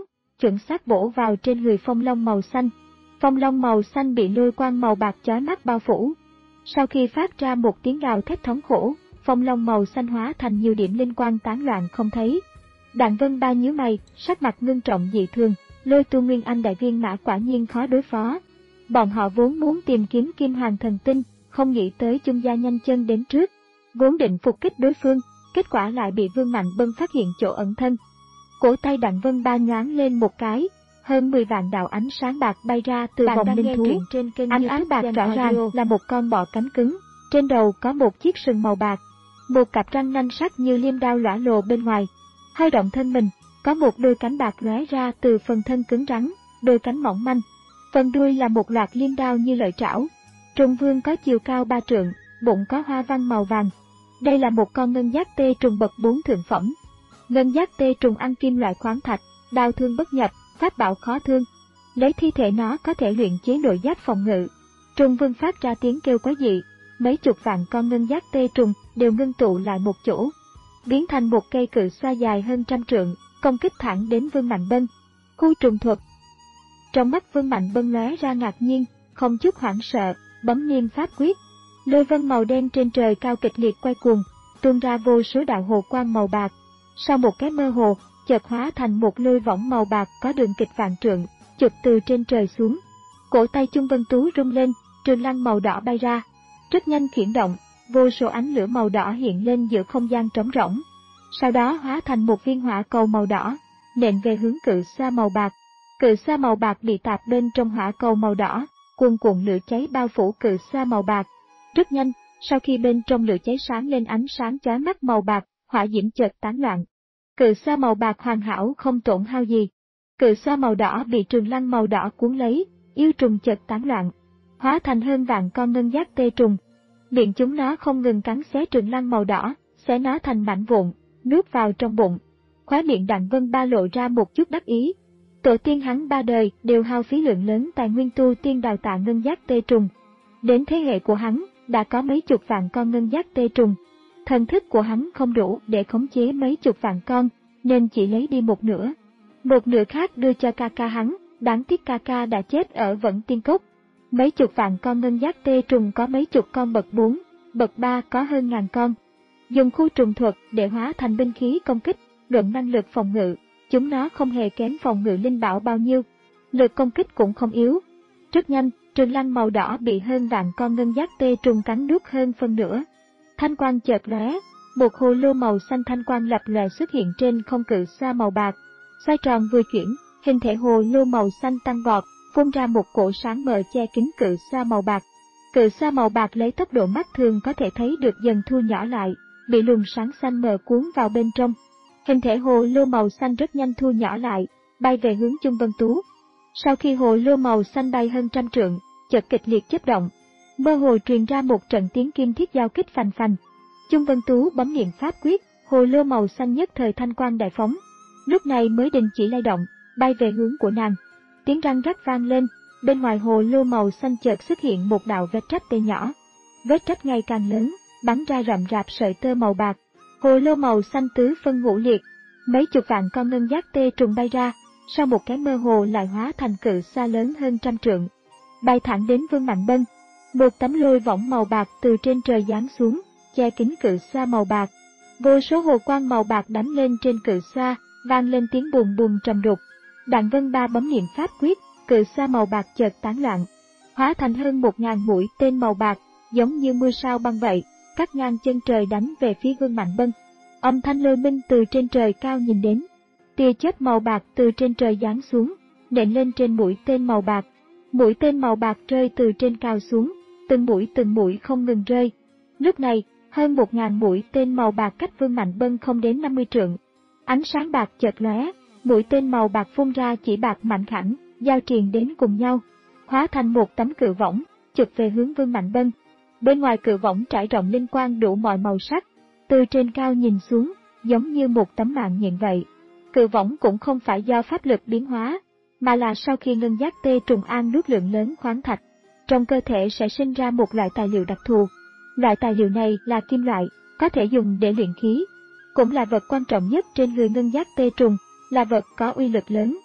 chuẩn xác bổ vào trên người phong long màu xanh. Phong long màu xanh bị lôi quang màu bạc chói mắt bao phủ. Sau khi phát ra một tiếng gào thét thống khổ, phong long màu xanh hóa thành nhiều điểm linh quang tán loạn không thấy. Đặng Vân Ba nhíu mày, sắc mặt ngưng trọng dị thường, Lôi Tu Nguyên Anh đại viên mã quả nhiên khó đối phó. Bọn họ vốn muốn tìm kiếm Kim Hoàng Thần Tinh, không nghĩ tới Chung Gia nhanh chân đến trước, vốn định phục kích đối phương, kết quả lại bị Vương Mạnh Bân phát hiện chỗ ẩn thân. Cổ tay Đặng Vân Ba nhoáng lên một cái, hơn mười vạn đạo ánh sáng bạc bay ra từ vòng linh thú. Ánh ánh bạc rõ ràng là một con bọ cánh cứng, trên đầu có một chiếc sừng màu bạc, một cặp răng nanh sắc như liêm đao lóa lộ bên ngoài. Hơi động thân mình, có một đôi cánh bạc lóe ra từ phần thân cứng rắn, đôi cánh mỏng manh. Phần đuôi là một loạt liêm đao như lợi trảo. Trùng vương có chiều cao ba trượng, bụng có hoa văn màu vàng. Đây là một con ngân giác tê trùng bậc bốn thượng phẩm. Ngân giác tê trùng ăn kim loại khoáng thạch, đao thương bất nhập, pháp bảo khó thương. Lấy thi thể nó có thể luyện chế nội giáp phòng ngự. Trùng vương phát ra tiếng kêu quái dị, mấy chục vạn con ngân giác tê trùng đều ngưng tụ lại một chỗ, biến thành một cây cự xoa dài hơn trăm trượng, công kích thẳng đến Vương Mạnh Bân. Khu trùng thuật. Trong mắt Vương Mạnh Bân lóe ra ngạc nhiên, không chút hoảng sợ, bấm niêm pháp quyết. Lôi vân màu đen trên trời cao kịch liệt quay cuồng, tuôn ra vô số đạo hồ quang màu bạc. Sau một cái mơ hồ, chợt hóa thành một lôi võng màu bạc có đường kịch vạn trượng, chụp từ trên trời xuống. Cổ tay Chung Vân Tú rung lên, trường lăng màu đỏ bay ra, rất nhanh khiển động, vô số ánh lửa màu đỏ hiện lên giữa không gian trống rỗng. Sau đó hóa thành một viên hỏa cầu màu đỏ, nện về hướng cự xoa màu bạc. Cự xoa màu bạc bị tạp bên trong hỏa cầu màu đỏ, cuồn cuộn lửa cháy bao phủ cự xoa màu bạc. Rất nhanh, sau khi bên trong lửa cháy sáng lên ánh sáng chói mắt màu bạc, hỏa diễm chợt tán loạn. Cự xoa màu bạc hoàn hảo không tổn hao gì. Cự xoa màu đỏ bị trường lăng màu đỏ cuốn lấy, yêu trùng chợt tán loạn, hóa thành hơn vạn con ngân giác tê trùng. Miệng chúng nó không ngừng cắn xé trường lăng màu đỏ, xé nó thành mảnh vụn, nuốt vào trong bụng. Khóe miệng Đặng Vân Ba lộ ra một chút đắc ý. Tổ tiên hắn ba đời đều hao phí lượng lớn tài nguyên tu tiên đào tạo ngân giác tê trùng. Đến thế hệ của hắn, đã có mấy chục vạn con ngân giác tê trùng. Thần thức của hắn không đủ để khống chế mấy chục vạn con, nên chỉ lấy đi một nửa. Một nửa khác đưa cho ca ca hắn, đáng tiếc ca ca đã chết ở Vẫn Tiên Cốc. Mấy chục vạn con ngân giác tê trùng có mấy chục con bậc bốn, bậc ba có hơn ngàn con. Dùng khu trùng thuật để hóa thành binh khí công kích, luận năng lực phòng ngự, chúng nó không hề kém phòng ngự linh bảo bao nhiêu. Lực công kích cũng không yếu. Rất nhanh, trường lăng màu đỏ bị hơn vạn con ngân giác tê trùng cắn nuốt hơn phân nửa. Thanh quang chợt lóe, một hồ lô màu xanh thanh quang lập lòe xuất hiện trên không cự xoa màu bạc. Xoay tròn vừa chuyển, hình thể hồ lô màu xanh tăng vọt, phun ra một cổ sáng mờ che kín cự xoa màu bạc. Cự xoa màu bạc lấy tốc độ mắt thường có thể thấy được dần thu nhỏ lại, bị luồng sáng xanh mờ cuốn vào bên trong. Hình thể hồ lô màu xanh rất nhanh thu nhỏ lại, bay về hướng Chung Vân Tú. Sau khi hồ lô màu xanh bay hơn trăm trượng, chợt kịch liệt chớp động, mơ hồ truyền ra một trận tiếng kim thiết giao kích phành phành. Chung Vân Tú bấm niệm pháp quyết, hồ lô màu xanh nhất thời thanh quang đại phóng, lúc này mới đình chỉ lay động, bay về hướng của nàng. Tiếng răng rắc vang lên, bên ngoài hồ lô màu xanh chợt xuất hiện một đạo vết rách tê nhỏ. Vết rách ngày càng lớn, bắn ra rậm rạp sợi tơ màu bạc. Hồ lô màu xanh tứ phân ngũ liệt, mấy chục vạn con ngân giác tê trùng bay ra, sau một cái mơ hồ lại hóa thành cự xoa lớn hơn trăm trượng, bay thẳng đến Vương Mạnh Bân. Một tấm lôi võng màu bạc từ trên trời giáng xuống, che kín cự xoa màu bạc. Vô số hồ quang màu bạc đánh lên trên cự xoa, vang lên tiếng bùm bùm trầm đục. Đặng Vân Ba bấm niệm pháp quyết, cự xoa màu bạc chợt tán loạn, hóa thành hơn một ngàn mũi tên màu bạc, giống như mưa sao băng vậy, cắt ngang chân trời đánh về phía Vương Mạnh Bân. Âm thanh lôi minh từ trên trời cao nhìn đến, tia chớp màu bạc từ trên trời giáng xuống, nện lên trên mũi tên màu bạc. Mũi tên màu bạc rơi từ trên cao xuống, từng mũi từng mũi không ngừng rơi. Lúc này, hơn một ngàn mũi tên màu bạc cách Vương Mạnh Bân không đến năm mươi trượng. Ánh sáng bạc chợt lóe, mũi tên màu bạc phun ra chỉ bạc mạnh khảnh, giao triền đến cùng nhau, hóa thành một tấm cự võng, chụp về hướng Vương Mạnh Bân. Bên ngoài cự võng trải rộng linh quang đủ mọi màu sắc, từ trên cao nhìn xuống, giống như một tấm mạng nhện vậy. Cự võng cũng không phải do pháp lực biến hóa, mà là sau khi ngân giác tê trùng ăn nuốt lượng lớn khoáng thạch, trong cơ thể sẽ sinh ra một loại tài liệu đặc thù. Loại tài liệu này là kim loại, có thể dùng để luyện khí, cũng là vật quan trọng nhất trên người ngân giác tê trùng, là vật có uy lực lớn.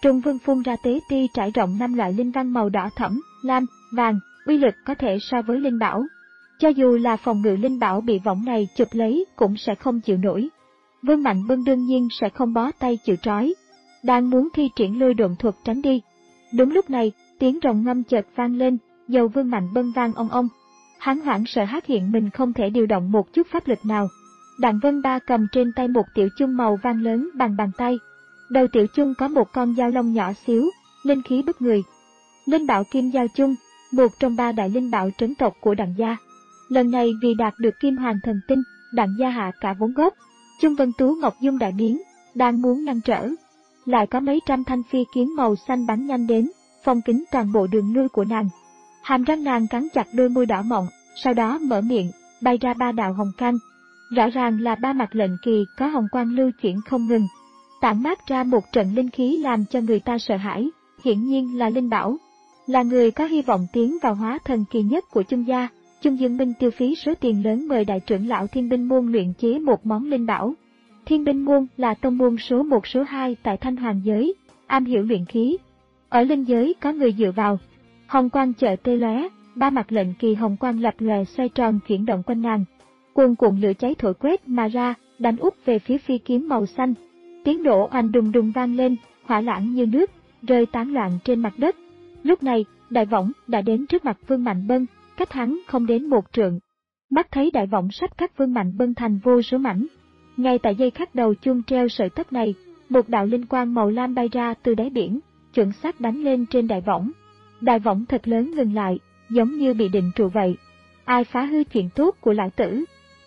Trùng Vương phun ra tế ti trải rộng năm loại linh văn màu đỏ thẫm, lam, vàng, uy lực có thể so với linh bảo. Cho dù là phòng ngự linh bảo bị võng này chụp lấy cũng sẽ không chịu nổi. Vương Mạnh Bân đương nhiên sẽ không bó tay chịu trói. Đang muốn thi triển lôi độn thuật tránh đi. Đúng lúc này, tiếng rồng ngâm chợt vang lên, dầu Vương Mạnh Bân vang ong ong. Hắn hoảng sợ phát hiện mình không thể điều động một chút pháp lực nào. Đặng Vân Ba cầm trên tay một tiểu chung màu vàng lớn bằng bàn tay. Đầu tiểu chung có một con dao long nhỏ xíu, linh khí bức người. Linh bảo kim dao chung, một trong ba đại linh bảo trấn tộc của Đặng gia. Lần này vì đạt được kim hoàng thần tinh, Đặng gia hạ cả vốn gốc. Chung Vân Tú Ngọc Dung đại biến, đang muốn ngăn trở. Lại có mấy trăm thanh phi kiếm màu xanh bắn nhanh đến, phong kín toàn bộ đường lui của nàng. Hàm răng nàng cắn chặt đôi môi đỏ mọng, sau đó mở miệng, bay ra ba đạo hồng can. Rõ ràng là ba mặt lệnh kỳ có hồng quang lưu chuyển không ngừng. Tản mát ra một trận linh khí làm cho người ta sợ hãi, hiển nhiên là linh bảo. Là người có hy vọng tiến vào hóa thần kỳ nhất của Chung gia, Chung Dương Minh tiêu phí số tiền lớn mời đại trưởng lão Thiên Binh Môn luyện chế một món linh bảo. Thiên Binh Môn là tông môn số một số hai tại Thanh Hoàng giới, am hiểu luyện khí. Ở linh giới có người dựa vào. Hồng quang chợ tê lóe, ba mặt lệnh kỳ hồng quang lập lòe xoay tròn chuyển động quanh nàng. Cuồn cuộn lửa cháy thổi quét mà ra, đánh úp về phía phi kiếm màu xanh. Tiếng nổ oanh đùng đùng vang lên, hỏa lãng như nước, rơi tán loạn trên mặt đất. Lúc này, đại võng đã đến trước mặt Vương Mạnh Bân, cách hắn không đến một trượng. Mắt thấy đại võng sắp cắt Vương Mạnh Bân thành vô số mảnh. Ngay tại dây khắc đầu chuông treo sợi tóc này, một đạo linh quang màu lam bay ra từ đáy biển, chuẩn xác đánh lên trên đại võng. Đại võng thật lớn ngừng lại, giống như bị định trụ vậy. Ai phá hư chuyện tốt của lão tử?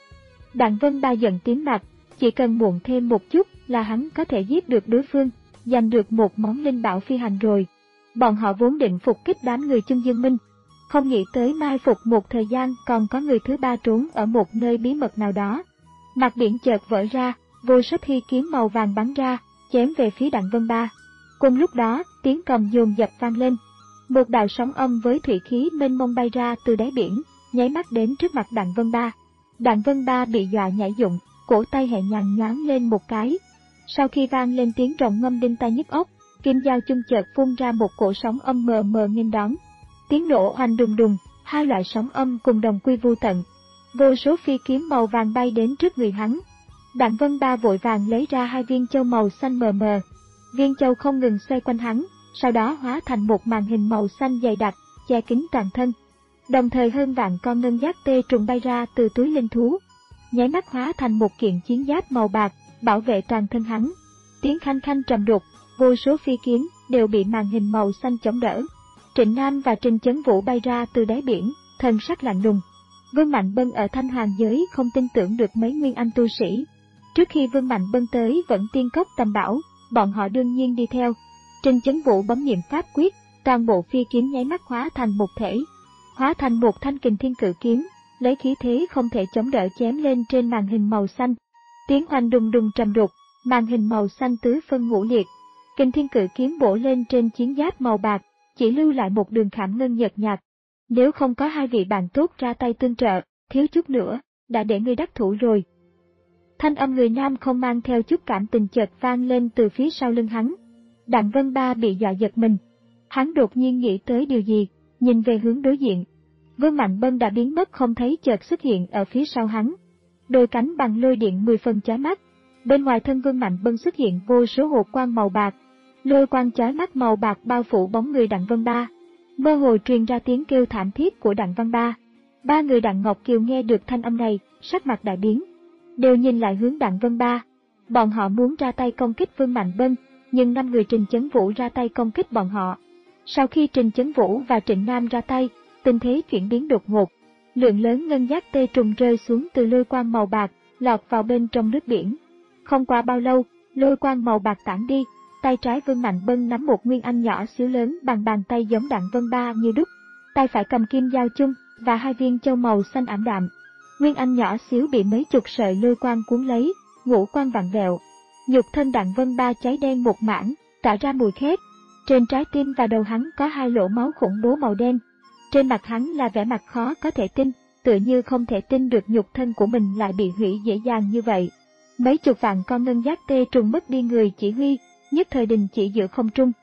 Đặng Vân Ba giận tím mặt, chỉ cần muộn thêm một chút là hắn có thể giết được đối phương, giành được một món linh bảo phi hành rồi. Bọn họ vốn định phục kích đám người Chung Dương Minh, không nghĩ tới mai phục một thời gian còn có người thứ ba trốn ở một nơi bí mật nào đó. Mặt biển chợt vỡ ra, vô số phi kiếm màu vàng bắn ra, chém về phía Đặng Vân Ba. Cùng lúc đó, tiếng cầm dồn dập vang lên. Một đạo sóng âm với thủy khí mênh mông bay ra từ đáy biển, nháy mắt đến trước mặt Đặng Vân Ba. Đặng Vân Ba bị dọa nhảy dựng, cổ tay nhẹ nhàng nhoáng lên một cái. Sau khi vang lên tiếng rồng ngâm đinh tai nhức óc, kim dao chung chợt phun ra một cổ sóng âm mờ mờ nghênh đón. Tiếng nổ oanh đùng đùng, hai loại sóng âm cùng đồng quy vô tận. Vô số phi kiếm màu vàng bay đến trước người hắn. Đặng Vân Ba vội vàng lấy ra hai viên châu màu xanh mờ mờ. Viên châu không ngừng xoay quanh hắn, sau đó hóa thành một màn hình màu xanh dày đặc, che kín toàn thân. Đồng thời hơn vạn con ngân giác tê trùng bay ra từ túi linh thú, nháy mắt hóa thành một kiện chiến giáp màu bạc, bảo vệ toàn thân hắn. Tiếng khanh khanh trầm đục, vô số phi kiếm đều bị màn hình màu xanh chống đỡ. Trịnh Nam và Trình Chấn Vũ bay ra từ đáy biển, thân sắc lạnh lùng. Vương Mạnh Bân ở Thanh Hoàng giới không tin tưởng được mấy nguyên anh tu sĩ. Trước khi Vương Mạnh Bân tới vẫn tiên cốc tầm bảo, bọn họ đương nhiên đi theo. Trình Chấn Vũ bấm niệm pháp quyết, toàn bộ phi kiếm nháy mắt hóa thành một thể, hóa thành một thanh kình thiên cự kiếm, lấy khí thế không thể chống đỡ chém lên trên màn hình màu xanh. Tiếng oanh đùng đùng trầm đục, màn hình màu xanh tứ phân ngũ liệt. Kình thiên cự kiếm bổ lên trên chiến giáp màu bạc, chỉ lưu lại một đường khảm ngân nhợt nhạt. Nếu không có hai vị bạn tốt ra tay tương trợ, thiếu chút nữa, đã để ngươi đắc thủ rồi. Thanh âm người nam không mang theo chút cảm tình chợt vang lên từ phía sau lưng hắn. Đặng Vân Ba bị dọa giật mình. Hắn đột nhiên nghĩ tới điều gì, nhìn về hướng đối diện. Vương Mạnh Bân đã biến mất không thấy chợt xuất hiện ở phía sau hắn. Đôi cánh bằng lôi điện mười phần chói mắt. Bên ngoài thân Vương Mạnh Bân xuất hiện vô số hột quang màu bạc. Lôi quang chói mắt màu bạc bao phủ bóng người Đặng Vân Ba. Mơ hồ truyền ra tiếng kêu thảm thiết của Đặng Vân Ba. Ba người Đặng Ngọc Kiều nghe được thanh âm này, sắc mặt đại biến, đều nhìn lại hướng Đặng Vân Ba. Bọn họ muốn ra tay công kích Vương Mạnh Bân, nhưng năm người Trình Chấn Vũ ra tay công kích bọn họ. Sau khi Trình Chấn Vũ và Trịnh Nam ra tay, tình thế chuyển biến đột ngột. Lượng lớn ngân giác tê trùng rơi xuống từ lôi quang màu bạc, lọt vào bên trong nước biển. Không qua bao lâu, lôi quang màu bạc tản đi, tay trái Vương Mạnh Bân nắm một nguyên anh nhỏ xíu lớn bằng bàn tay giống Đặng Vân Ba như đúc, tay phải cầm kim dao chung và hai viên châu màu xanh ảm đạm. Nguyên anh nhỏ xíu bị mấy chục sợi lôi quang cuốn lấy, ngũ quan vặn vẹo. Nhục thân Đặng Vân Ba cháy đen một mảng, tỏa ra mùi khét. Trên trái tim và đầu hắn có hai lỗ máu khủng bố màu đen. Trên mặt hắn là vẻ mặt khó có thể tin, tựa như không thể tin được nhục thân của mình lại bị hủy dễ dàng như vậy. Mấy chục vạn con ngân giác tê trùng mất đi người chỉ huy, nhất thời đình chỉ giữa không trung,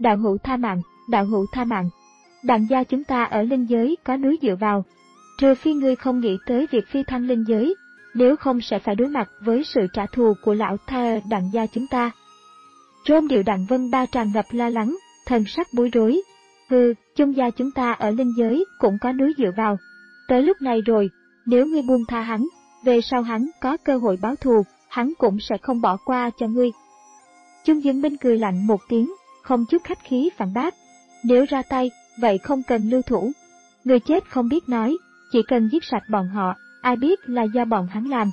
đạo hữu tha mạng, đạo hữu tha mạng. Đặng gia chúng ta ở linh giới có núi dựa vào. Trừ phi ngươi không nghĩ tới việc phi thăng linh giới, nếu không sẽ phải đối mặt với sự trả thù của lão tha đặng gia chúng ta. Rôm điệu Đặng Vân Ba tràn ngập lo lắng, thần sắc bối rối. Hừ, chung gia chúng ta ở linh giới cũng có núi dựa vào. Tới lúc này rồi, nếu ngươi buông tha hắn, về sau hắn có cơ hội báo thù, hắn cũng sẽ không bỏ qua cho ngươi. Chung Dương Minh cười lạnh một tiếng, không chút khách khí phản bác. Nếu ra tay, vậy không cần lưu thủ. Người chết không biết nói, chỉ cần giết sạch bọn họ, ai biết là do bọn hắn làm.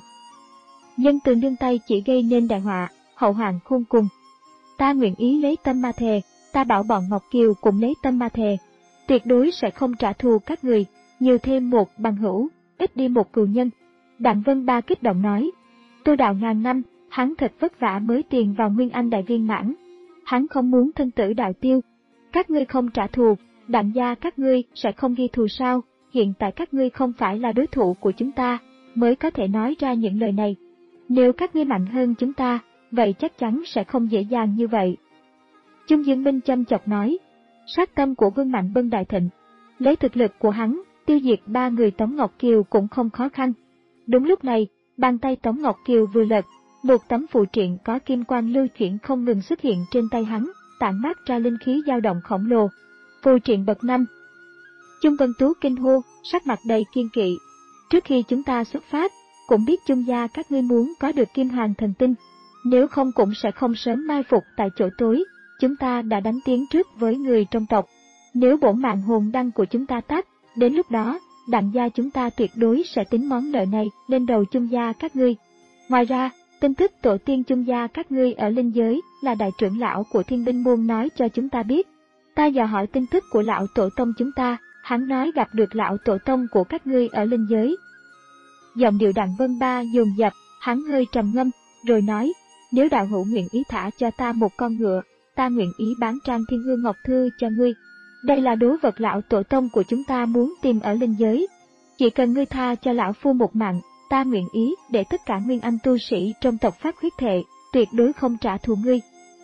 Nhân từ nương tay chỉ gây nên đại họa, hậu hoạn khôn cùng. Ta nguyện ý lấy tâm ma thề, ta bảo bọn Ngọc Kiều cũng lấy tâm ma thề. Tuyệt đối sẽ không trả thù các người, nhiều thêm một bằng hữu, ít đi một cừu nhân. Đặng Vân Ba kích động nói, tu đạo ngàn năm, hắn thật vất vả mới tiền vào Nguyên Anh đại viên mãn. Hắn không muốn thân tử đạo tiêu. Các ngươi không trả thù, Đặng gia các ngươi sẽ không ghi thù sao? Hiện tại các ngươi không phải là đối thủ của chúng ta, mới có thể nói ra những lời này. Nếu các ngươi mạnh hơn chúng ta, vậy chắc chắn sẽ không dễ dàng như vậy. Chung Dương Minh châm chọc nói, sát tâm của Vương Mạnh Bân đại thịnh, lấy thực lực của hắn, tiêu diệt ba người Tống Ngọc Kiều cũng không khó khăn. Đúng lúc này, bàn tay Tống Ngọc Kiều vừa lật, một tấm phù triện có kim quang lưu chuyển không ngừng xuất hiện trên tay hắn, tản mát ra linh khí dao động khổng lồ. Phù triện bậc năm. Chung Vân Tú kinh hô, sắc mặt đầy kiên kỵ. Trước khi chúng ta xuất phát, cũng biết Chung gia các ngươi muốn có được Kim Hoàng thần tinh, nếu không cũng sẽ không sớm mai phục tại chỗ tối. Chúng ta đã đánh tiếng trước với người trong tộc. Nếu bổn mạng hồn đăng của chúng ta tắt, đến lúc đó, Đặng gia chúng ta tuyệt đối sẽ tính món nợ này lên đầu Chung gia các ngươi. Ngoài ra, tin tức tổ tiên Chung gia các ngươi ở linh giới là đại trưởng lão của Thiên Binh Môn nói cho chúng ta biết. Ta dò hỏi tin tức của lão tổ tông chúng ta, hắn nói gặp được lão tổ tông của các ngươi ở linh giới. Giọng điệu Đặng Vân Ba dồn dập, hắn hơi trầm ngâm, rồi nói, nếu đạo hữu nguyện ý thả cho ta một con ngựa, ta nguyện ý bán trang Thiên Hương Ngọc Thư cho ngươi. Đây là đố vật lão tổ tông của chúng ta muốn tìm ở linh giới. Chỉ cần ngươi tha cho lão phu một mạng, ta nguyện ý để tất cả nguyên anh tu sĩ trong tộc phát huyết thệ, tuyệt đối không trả thù ngươi.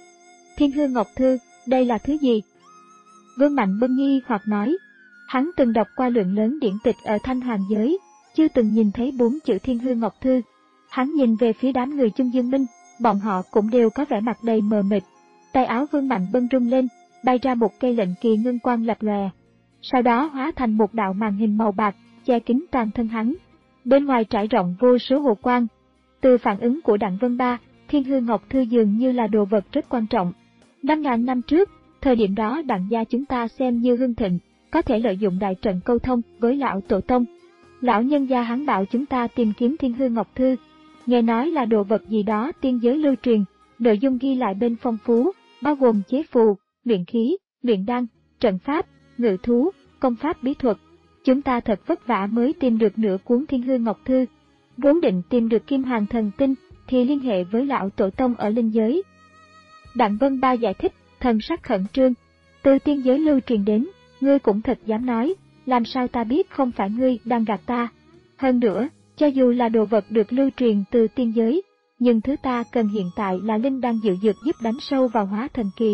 Thiên Hương Ngọc Thư, đây là thứ gì? Vương Mạnh Bân nghi hoặc nói, hắn từng đọc qua lượng lớn điển tịch ở Thanh Hoàng giới, chưa từng nhìn thấy bốn chữ Thiên Hương Ngọc Thư. Hắn nhìn về phía đám người Chung Dương Minh, bọn họ cũng đều có vẻ mặt đầy mờ mịt. Tay áo Vương Mạnh Bân rung lên, bay ra một cây lệnh kỳ ngân quang lập lòe, sau đó hóa thành một đạo màn hình màu bạc, che kín toàn thân hắn. Bên ngoài trải rộng vô số hồ quang. Từ phản ứng của Đặng Vân Ba, Thiên Hương Ngọc Thư dường như là đồ vật rất quan trọng. Năm ngàn năm trước, thời điểm đó Đặng gia chúng ta xem như hưng thịnh, có thể lợi dụng đại trận câu thông với lão tổ tông. Lão nhân gia hắn bảo chúng ta tìm kiếm Thiên Hương Ngọc Thư, nghe nói là đồ vật gì đó tiên giới lưu truyền, nội dung ghi lại bên phong phú, bao gồm chế phù, luyện khí, luyện đan, trận pháp, ngự thú, công pháp bí thuật. Chúng ta thật vất vả mới tìm được nửa cuốn Thiên Hương Ngọc Thư. Vốn định tìm được Kim Hoàng thần tinh thì liên hệ với lão tổ tông ở linh giới. Đặng Vân Ba giải thích, thần sắc khẩn trương. Từ tiên giới lưu truyền đến, ngươi cũng thật dám nói, làm sao ta biết không phải ngươi đang gạt ta. Hơn nữa, cho dù là đồ vật được lưu truyền từ tiên giới, nhưng thứ ta cần hiện tại là linh đan diệu dược giúp đánh sâu vào hóa thần kỳ.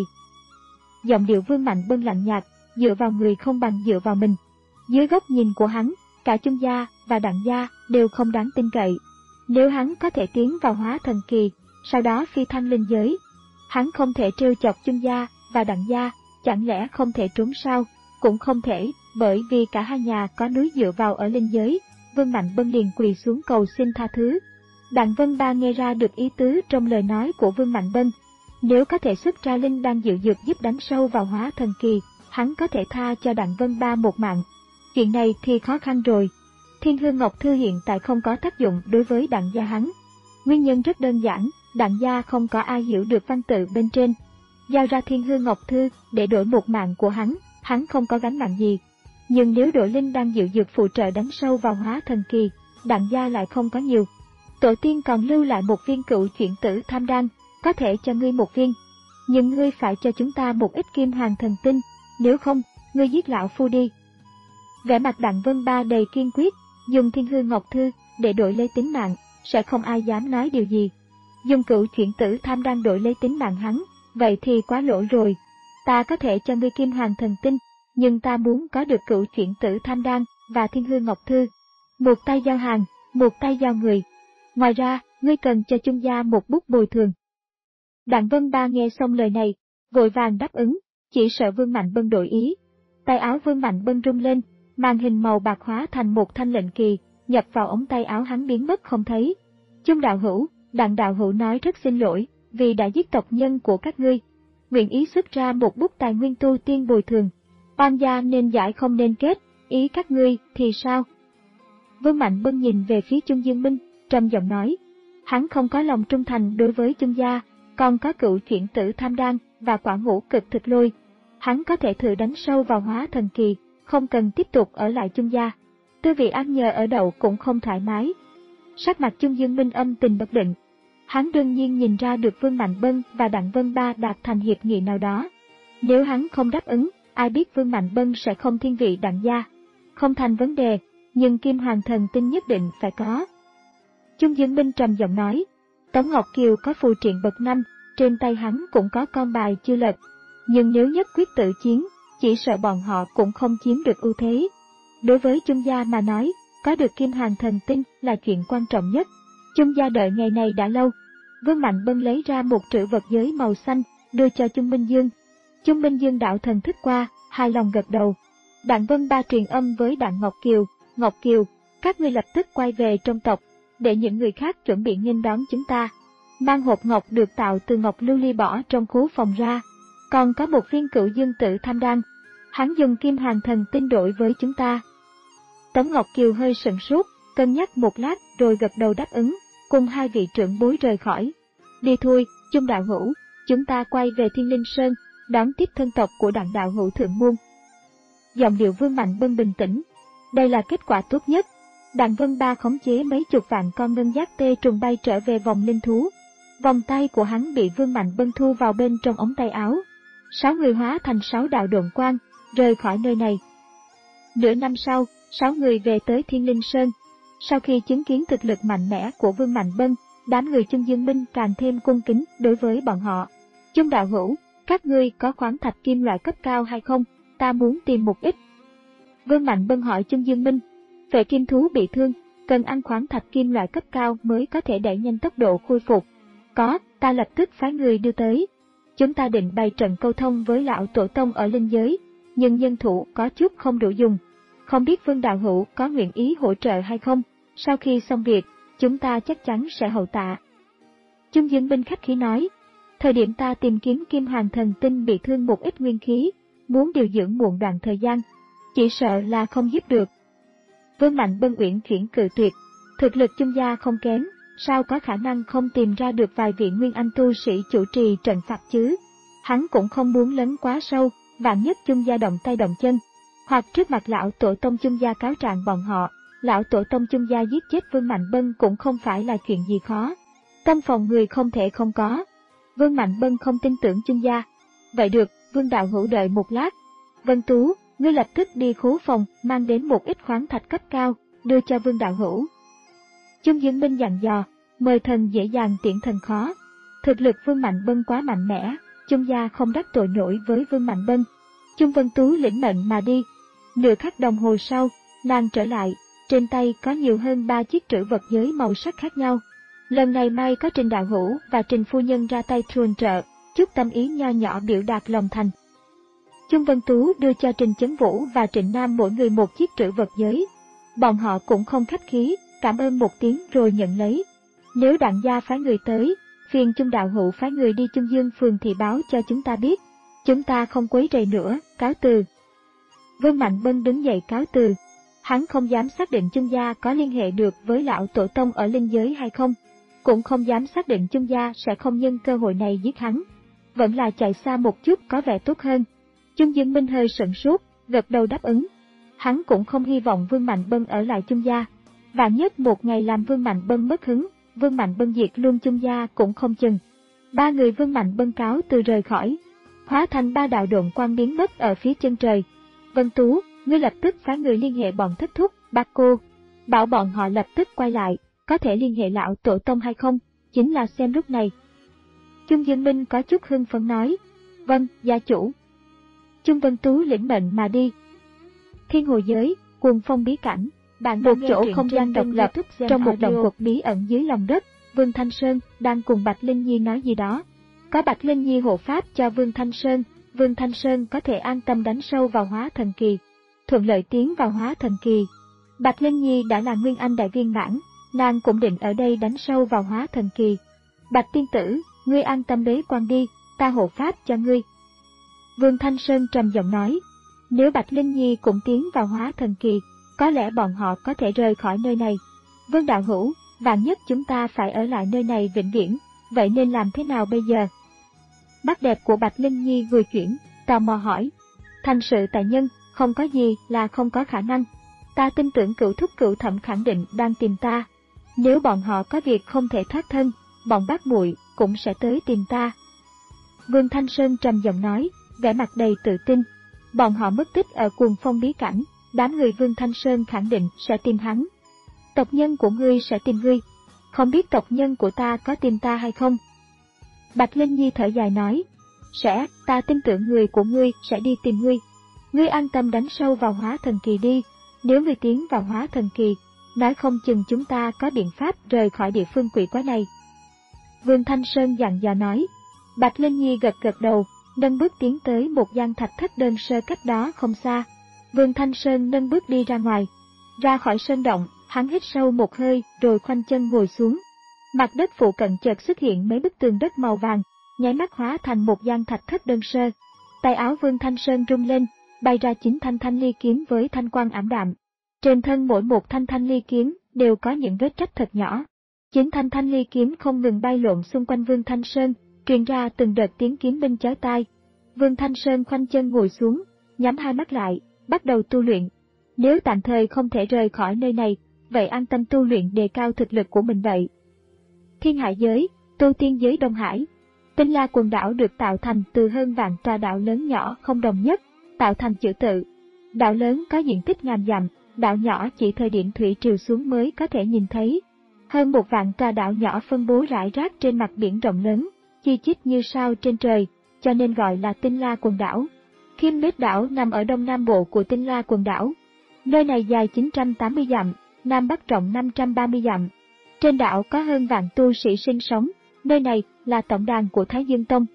Giọng điệu Vương Mạnh Bân lạnh nhạt, dựa vào người không bằng dựa vào mình. Dưới góc nhìn của hắn, cả Chung gia và Đặng gia đều không đáng tin cậy. Nếu hắn có thể tiến vào hóa thần kỳ, sau đó phi thăng linh giới, hắn không thể trêu chọc Chung gia và Đặng gia, chẳng lẽ không thể trốn sao? Cũng không thể, bởi vì cả hai nhà có núi dựa vào ở linh giới. Vương Mạnh Bân liền quỳ xuống cầu xin tha thứ. Đặng Vân Ba nghe ra được ý tứ trong lời nói của Vương Mạnh Bân. Nếu có thể xuất ra linh đan diệu dược giúp đánh sâu vào hóa thần kỳ, hắn có thể tha cho Đặng Vân Ba một mạng. Chuyện này thì khó khăn rồi. Thiên Hương Ngọc Thư hiện tại không có tác dụng đối với Đặng gia hắn. Nguyên nhân rất đơn giản, Đặng gia không có ai hiểu được văn tự bên trên. Giao ra Thiên Hương Ngọc Thư để đổi một mạng của hắn, hắn không có gánh nặng gì. Nhưng nếu đổi linh đan diệu dược phụ trợ đánh sâu vào hóa thần kỳ, Đặng gia lại không có nhiều. Tổ tiên còn lưu lại một viên cựu chuyển tử tham đan, có thể cho ngươi một viên. Nhưng ngươi phải cho chúng ta một ít Kim Hoàng thần tinh, nếu không, ngươi giết lão phu đi. Vẻ mặt Đặng Vân Ba đầy kiên quyết, dùng Thiên Hương Ngọc Thư để đổi lấy tính mạng, sẽ không ai dám nói điều gì. Dùng cựu chuyển tử tham đan đổi lấy tính mạng hắn, vậy thì quá lỗ rồi. ta có thể cho ngươi kim hoàng thần tinh, nhưng ta muốn có được cửu chuyển tử tham đan và thiên hương ngọc thư. Một tay giao hàng, một tay giao người. Ngoài ra, ngươi cần cho Chung gia một bút bồi thường. Đặng Vân Ba nghe xong lời này, vội vàng đáp ứng, chỉ sợ Vương Mạnh Bân đổi ý. Tay áo Vương Mạnh Bân rung lên, màn hình màu bạc hóa thành một thanh lệnh kỳ, nhập vào ống tay áo hắn biến mất không thấy. Chung đạo hữu, Đặng đạo hữu nói rất xin lỗi, vì đã giết tộc nhân của các ngươi. Nguyện ý xuất ra một bút tài nguyên tu tiên bồi thường. Oan gia nên giải không nên kết, ý các ngươi thì sao? Vương Mạnh Bân nhìn về phía Chung Dương Minh, trầm giọng nói. Hắn không có lòng trung thành đối với Chung gia, còn có cựu chuyển tử tham đan và quả ngũ cực thực lôi. Hắn có thể thử đánh sâu vào hóa thần kỳ, không cần tiếp tục ở lại Chung gia. Tư vị ăn nhờ ở đậu cũng không thoải mái. Sắc mặt Chung Dương Minh âm tình bất định. Hắn đương nhiên nhìn ra được Vương Mạnh Bân và Đặng Vân Ba đạt thành hiệp nghị nào đó. Nếu hắn không đáp ứng, ai biết Vương Mạnh Bân sẽ không thiên vị Đặng gia. Không thành vấn đề, nhưng kim hoàng thần tinh nhất định phải có. Chung Dương Minh trầm giọng nói, Tống Ngọc Kiều có phù triện bậc năm, trên tay hắn cũng có con bài chưa lật. Nhưng nếu nhất quyết tự chiến, chỉ sợ bọn họ cũng không chiếm được ưu thế. Đối với Chung gia mà nói, có được kim hoàng thần tinh là chuyện quan trọng nhất. Chung gia đợi ngày này đã lâu. Vương Mạnh Bân lấy ra một trữ vật giới màu xanh, đưa cho Chung Minh Dương. Chung Minh Dương đạo thần thức qua, hài lòng gật đầu. Đặng Vân Ba truyền âm với Đặng Ngọc Kiều, Ngọc Kiều, các ngươi lập tức quay về trong tộc, để những người khác chuẩn bị nghênh đón chúng ta. Mang hộp ngọc được tạo từ ngọc lưu ly bỏ trong khố phòng ra. Còn có một viên cửu dương tử tham đan. Hắn dùng kim hoàng thần tinh đổi với chúng ta. Tống Ngọc Kiều hơi sững sốt, cân nhắc một lát rồi gật đầu đáp ứng, cùng hai vị trưởng bối rời khỏi. Đi thôi, Chung đạo hữu, chúng ta quay về Thiên Linh Sơn, đón tiếp thân tộc của Đặng đạo hữu thượng môn. Giọng điệu Vương Mạnh Bân bình tĩnh. Đây là kết quả tốt nhất. Đặng Vân Ba khống chế mấy chục vạn con ngân giác tê trùng bay trở về vòng linh thú. Vòng tay của hắn bị Vương Mạnh Bân thu vào bên trong ống tay áo. Sáu người hóa thành sáu đạo độn quang, rời khỏi nơi này. Nửa năm sau, sáu người về tới Thiên Linh Sơn. Sau khi chứng kiến thực lực mạnh mẽ của Vương Mạnh Bân, đám người Chung Dương Minh càng thêm cung kính đối với bọn họ. Chung đạo hữu, các ngươi có khoáng thạch kim loại cấp cao hay không? Ta muốn tìm một ít. Vương Mạnh Bân hỏi Chung Dương Minh. Vệ kim thú bị thương, cần ăn khoáng thạch kim loại cấp cao mới có thể đẩy nhanh tốc độ khôi phục. Có, ta lập tức phái người đưa tới. Chúng ta định bày trận câu thông với lão tổ tông ở linh giới, nhưng nhân thủ có chút không đủ dùng. Không biết Vương đạo hữu có nguyện ý hỗ trợ hay không? Sau khi xong việc, chúng ta chắc chắn sẽ hậu tạ. Chung Dương Minh khách khí nói, thời điểm ta tìm kiếm kim hoàng thần tinh bị thương một ít nguyên khí, muốn điều dưỡng muộn đoạn thời gian, chỉ sợ là không giúp được. Vương Mạnh Bân uyển chuyển cự tuyệt, thực lực Chung gia không kém, sao có khả năng không tìm ra được vài vị nguyên anh tu sĩ chủ trì trận pháp chứ? Hắn cũng không muốn lấn quá sâu, vạn nhất Chung gia động tay động chân, hoặc trước mặt lão tổ tông Chung gia cáo trạng bọn họ, lão tổ tông Chung gia giết chết Vương Mạnh Bân cũng không phải là chuyện gì khó. Tâm phòng người không thể không có. Vương Mạnh Bân không tin tưởng Chung gia. Vậy được, Vương đạo hữu đợi một lát. Vân Tú, ngươi lập tức đi khố phòng, mang đến một ít khoáng thạch cấp cao, đưa cho Vương đạo hữu. Chung Dương Minh dặn dò, mời thần dễ dàng tiễn thần khó. Thực lực Vương Mạnh Bân quá mạnh mẽ, Chung gia không đắc tội nổi với Vương Mạnh Bân. Chung Vân Tú lĩnh mệnh mà đi. Nửa khắc đồng hồ sau, nàng trở lại, trên tay có nhiều hơn ba chiếc trữ vật giới màu sắc khác nhau. Lần này may có Trình đạo hữu và Trình phu nhân ra tay truồn trợ, chút tâm ý nho nhỏ biểu đạt lòng thành. Chung Vân Tú đưa cho Trình Chấn Vũ và Trịnh Nam mỗi người một chiếc trữ vật giới. Bọn họ cũng không khách khí, cảm ơn một tiếng rồi nhận lấy. Nếu Đặng gia phái người tới, phiền Chung đạo hữu phái người đi Chung Dương phường thì báo cho chúng ta biết. Chúng ta không quấy rầy nữa, cáo từ. Vương Mạnh Bân đứng dậy cáo từ. Hắn không dám xác định Chung gia có liên hệ được với lão tổ tông ở linh giới hay không, cũng không dám xác định Chung gia sẽ không nhân cơ hội này giết hắn. Vẫn là chạy xa một chút có vẻ tốt hơn. Chung Dương Minh hơi sửng sốt, gật đầu đáp ứng. Hắn cũng không hy vọng Vương Mạnh Bân ở lại Chung gia. Vạn nhất một ngày làm Vương Mạnh Bân mất hứng, Vương Mạnh Bân diệt luôn Chung gia cũng không chừng. Ba người Vương Mạnh Bân cáo từ rời khỏi, hóa thành ba đạo độn quang biến mất ở phía chân trời. Vân Tú, ngươi lập tức phái người liên hệ bọn Thất Thúc, Bác Cô, bảo bọn họ lập tức quay lại, có thể liên hệ lão tổ tông hay không, chính là xem lúc này. Chung Dương Minh có chút hưng phấn nói, vâng, gia chủ. Chung Vân Tú lĩnh mệnh mà đi. Thiên Hồ Giới, Cuồng Phong Bí Cảnh. Bạn một chỗ không gian độc lập, trong một động quật bí ẩn dưới lòng đất, Vương Thanh Sơn đang cùng Bạch Linh Nhi nói gì đó. Có Bạch Linh Nhi hộ pháp cho Vương Thanh Sơn, Vương Thanh Sơn có thể an tâm đánh sâu vào hóa thần kỳ, thuận lợi tiến vào hóa thần kỳ. Bạch Linh Nhi đã là Nguyên Anh đại viên mãn, nàng cũng định ở đây đánh sâu vào hóa thần kỳ. Bạch tiên tử, ngươi an tâm bế quan đi, ta hộ pháp cho ngươi. Vương Thanh Sơn trầm giọng nói, nếu Bạch Linh Nhi cũng tiến vào hóa thần kỳ, có lẽ bọn họ có thể rời khỏi nơi này. Vương đạo hữu, vạn nhất chúng ta phải ở lại nơi này vĩnh viễn, vậy nên làm thế nào bây giờ? Mắt đẹp của Bạch Linh Nhi vừa chuyển, tò mò hỏi. Thành sự tại nhân, không có gì là không có khả năng. Ta tin tưởng cửu thúc cửu thẩm khẳng định đang tìm ta. Nếu bọn họ có việc không thể thoát thân, bọn bác muội cũng sẽ tới tìm ta. Vương Thanh Sơn trầm giọng nói, vẻ mặt đầy tự tin. Bọn họ mất tích ở Cuồng Phong Bí Cảnh, đám người Vương Thanh Sơn khẳng định sẽ tìm hắn. Tộc nhân của ngươi sẽ tìm ngươi, không biết tộc nhân của ta có tìm ta hay không? Bạch Linh Nhi thở dài nói, sẽ, ta tin tưởng người của ngươi sẽ đi tìm ngươi. Ngươi an tâm đánh sâu vào hóa thần kỳ đi, nếu ngươi tiến vào hóa thần kỳ, nói không chừng chúng ta có biện pháp rời khỏi địa phương quỷ quái này. Vương Thanh Sơn dặn dò nói. Bạch Linh Nhi gật gật đầu, nâng bước tiến tới một gian thạch thất đơn sơ cách đó không xa. Vương Thanh Sơn nâng bước đi ra ngoài, ra khỏi sơn động, hắn hít sâu một hơi rồi khoanh chân ngồi xuống. Mặt đất phụ cận chợt xuất hiện mấy bức tường đất màu vàng, nháy mắt hóa thành một gian thạch thất đơn sơ. Tay áo Vương Thanh Sơn rung lên, bay ra chín thanh thanh ly kiếm với thanh quang ảm đạm. Trên thân mỗi một thanh thanh ly kiếm đều có những vết rách thật nhỏ. Chín thanh thanh ly kiếm không ngừng bay lộn xung quanh Vương Thanh Sơn, truyền ra từng đợt tiếng kiếm binh chói tai. Vương Thanh Sơn khoanh chân ngồi xuống, nhắm hai mắt lại, bắt đầu tu luyện. Nếu tạm thời không thể rời khỏi nơi này, vậy an tâm tu luyện đề cao thực lực của mình vậy. Thiên Hải Giới, tu tiên giới Đông Hải. Tinh La quần đảo được tạo thành từ hơn vạn tòa đảo lớn nhỏ không đồng nhất, tạo thành chữ tự. Đảo lớn có diện tích ngàn dặm, đảo nhỏ chỉ thời điểm thủy triều xuống mới có thể nhìn thấy. Hơn một vạn tòa đảo nhỏ phân bố rải rác trên mặt biển rộng lớn, chi chít như sao trên trời, cho nên gọi là Tinh La quần đảo. Khiêm Bết đảo nằm ở đông nam bộ của Tinh La quần đảo. Nơi này dài chín trăm tám mươi dặm, nam bắc rộng năm trăm ba mươi dặm. Trên đảo có hơn vạn tu sĩ sinh sống, nơi này là tổng đàn của Thái Dương Tông.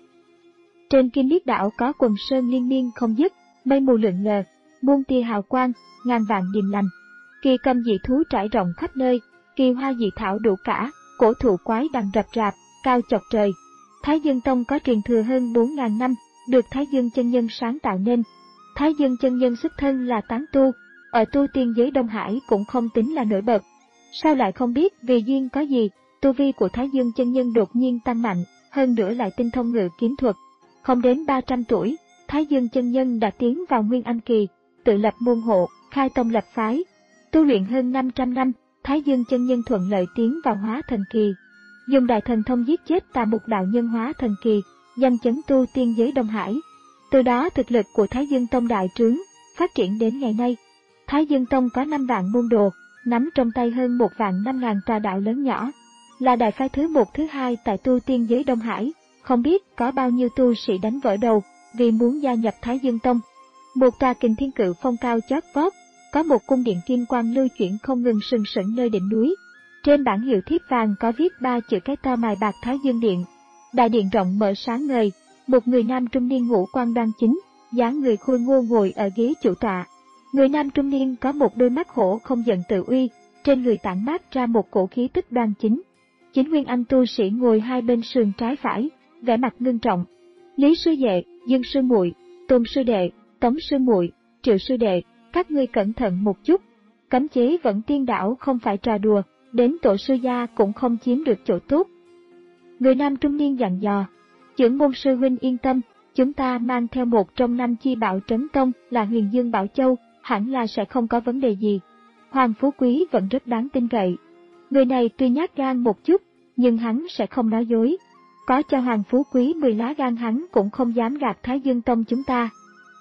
Trên Kim Biết đảo có quần sơn liên miên không dứt, mây mù lượn lờ, muôn tia hào quang, ngàn vạn điềm lành. Kỳ cầm dị thú trải rộng khắp nơi, kỳ hoa dị thảo đủ cả, cổ thụ quái đằng rập rạp, cao chọc trời. Thái Dương Tông có truyền thừa hơn bốn nghìn năm, được Thái Dương chân nhân sáng tạo nên. Thái Dương chân nhân xuất thân là tán tu, ở tu tiên giới Đông Hải cũng không tính là nổi bật. Sao lại không biết vì duyên có gì, tu vi của Thái Dương chân nhân đột nhiên tăng mạnh, hơn nữa lại tinh thông ngự kiếm thuật. Không đến ba trăm tuổi, Thái Dương chân nhân đã tiến vào Nguyên Anh kỳ, tự lập môn hộ, khai tông lập phái. Tu luyện hơn năm trăm năm, Thái Dương chân nhân thuận lợi tiến vào hóa thần kỳ. Dùng đại thần thông giết chết Tà Mục đạo nhân hóa thần kỳ, danh chấn tu tiên giới Đông Hải. Từ đó thực lực của Thái Dương Tông đại trướng, phát triển đến ngày nay. Thái Dương Tông có năm vạn môn đồ, nắm trong tay hơn một vạn năm ngàn tòa đạo lớn nhỏ, là đại phái thứ một thứ hai tại tu tiên giới Đông Hải. Không biết có bao nhiêu tu sĩ đánh vỡ đầu vì muốn gia nhập Thái Dương Tông. Một tòa Kình Thiên Cự Phong cao chót vót, có một cung điện kim quang lưu chuyển không ngừng sừng sững nơi đỉnh núi. Trên bảng hiệu thiếp vàng có viết ba chữ cái to mài bạc Thái Dương Điện. Đại điện rộng mở sáng ngời, một người nam trung niên ngũ quan đoan chính, dáng người khôi ngô ngồi ở ghế chủ tọa. Người nam trung niên có một đôi mắt hổ không giận tự uy, trên người tản mát ra một cổ khí tức đoan chính. Chính Nguyên Anh tu sĩ ngồi hai bên sườn trái phải, vẻ mặt ngưng trọng. Lý sư đệ, Dương sư muội, Tôn sư đệ, Tống sư muội, Triệu sư đệ, các ngươi cẩn thận một chút. Cấm chế Vẫn Tiên đảo không phải trò đùa, đến tổ sư gia cũng không chiếm được chỗ tốt. Người nam trung niên dặn dò, trưởng môn sư huynh yên tâm, chúng ta mang theo một trong năm chi bảo trấn tông là Huyền Dương Bảo Châu, hẳn là sẽ không có vấn đề gì. Hoàng Phú Quý vẫn rất đáng tin cậy. Người này tuy nhát gan một chút, nhưng hắn sẽ không nói dối. Có cho Hoàng Phú Quý mười lá gan hắn cũng không dám gạt Thái Dương Tông chúng ta.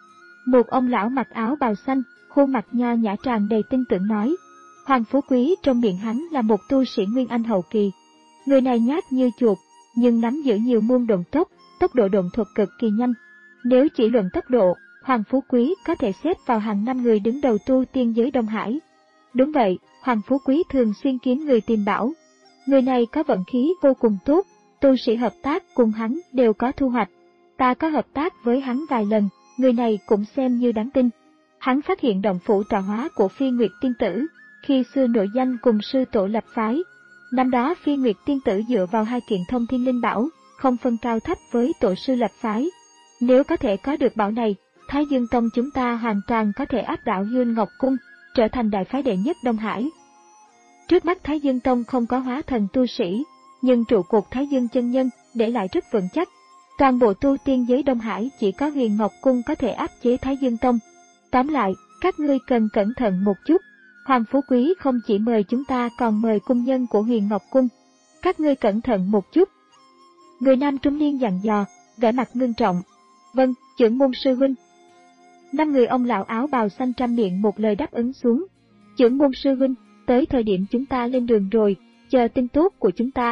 Một ông lão mặc áo bào xanh, khuôn mặt nho nhã tràn đầy tin tưởng nói. Hoàng Phú Quý trong miệng hắn là một tu sĩ Nguyên Anh hậu kỳ. Người này nhát như chuột, nhưng nắm giữ nhiều môn độn tốc, tốc độ độn thuật cực kỳ nhanh. Nếu chỉ luận tốc độ, Hoàng Phú Quý có thể xếp vào hàng năm người đứng đầu tu tiên giới Đông Hải. Đúng vậy, Hoàng Phú Quý thường xuyên kiếm người tìm bảo. Người này có vận khí vô cùng tốt, tu sĩ hợp tác cùng hắn đều có thu hoạch. Ta có hợp tác với hắn vài lần, người này cũng xem như đáng tin. Hắn phát hiện động phủ tọa hóa của Phi Nguyệt Tiên Tử, khi xưa nổi danh cùng sư tổ lập phái. Năm đó Phi Nguyệt Tiên Tử dựa vào hai kiện thông thiên linh bảo, không phân cao thấp với tổ sư lập phái. Nếu có thể có được bảo này, Thái Dương Tông chúng ta hoàn toàn có thể áp đảo Hương Ngọc Cung, trở thành đại phái đệ nhất Đông Hải. Trước mắt Thái Dương Tông không có hóa thần tu sĩ, nhưng trụ cột Thái Dương chân nhân để lại rất vững chắc. Toàn bộ tu tiên giới Đông Hải chỉ có Huyền Ngọc Cung có thể áp chế Thái Dương Tông. Tóm lại, các ngươi cần cẩn thận một chút. Hoàng Phú Quý không chỉ mời chúng ta còn mời cung nhân của Huyền Ngọc Cung. Các ngươi cẩn thận một chút. Người nam trung niên dặn dò, vẻ mặt ngưng trọng. Vâng, trưởng môn sư huynh. Năm người ông lão áo bào xanh trăm miệng một lời đáp ứng xuống. Trưởng môn sư huynh, tới thời điểm chúng ta lên đường rồi, chờ tin tốt của chúng ta.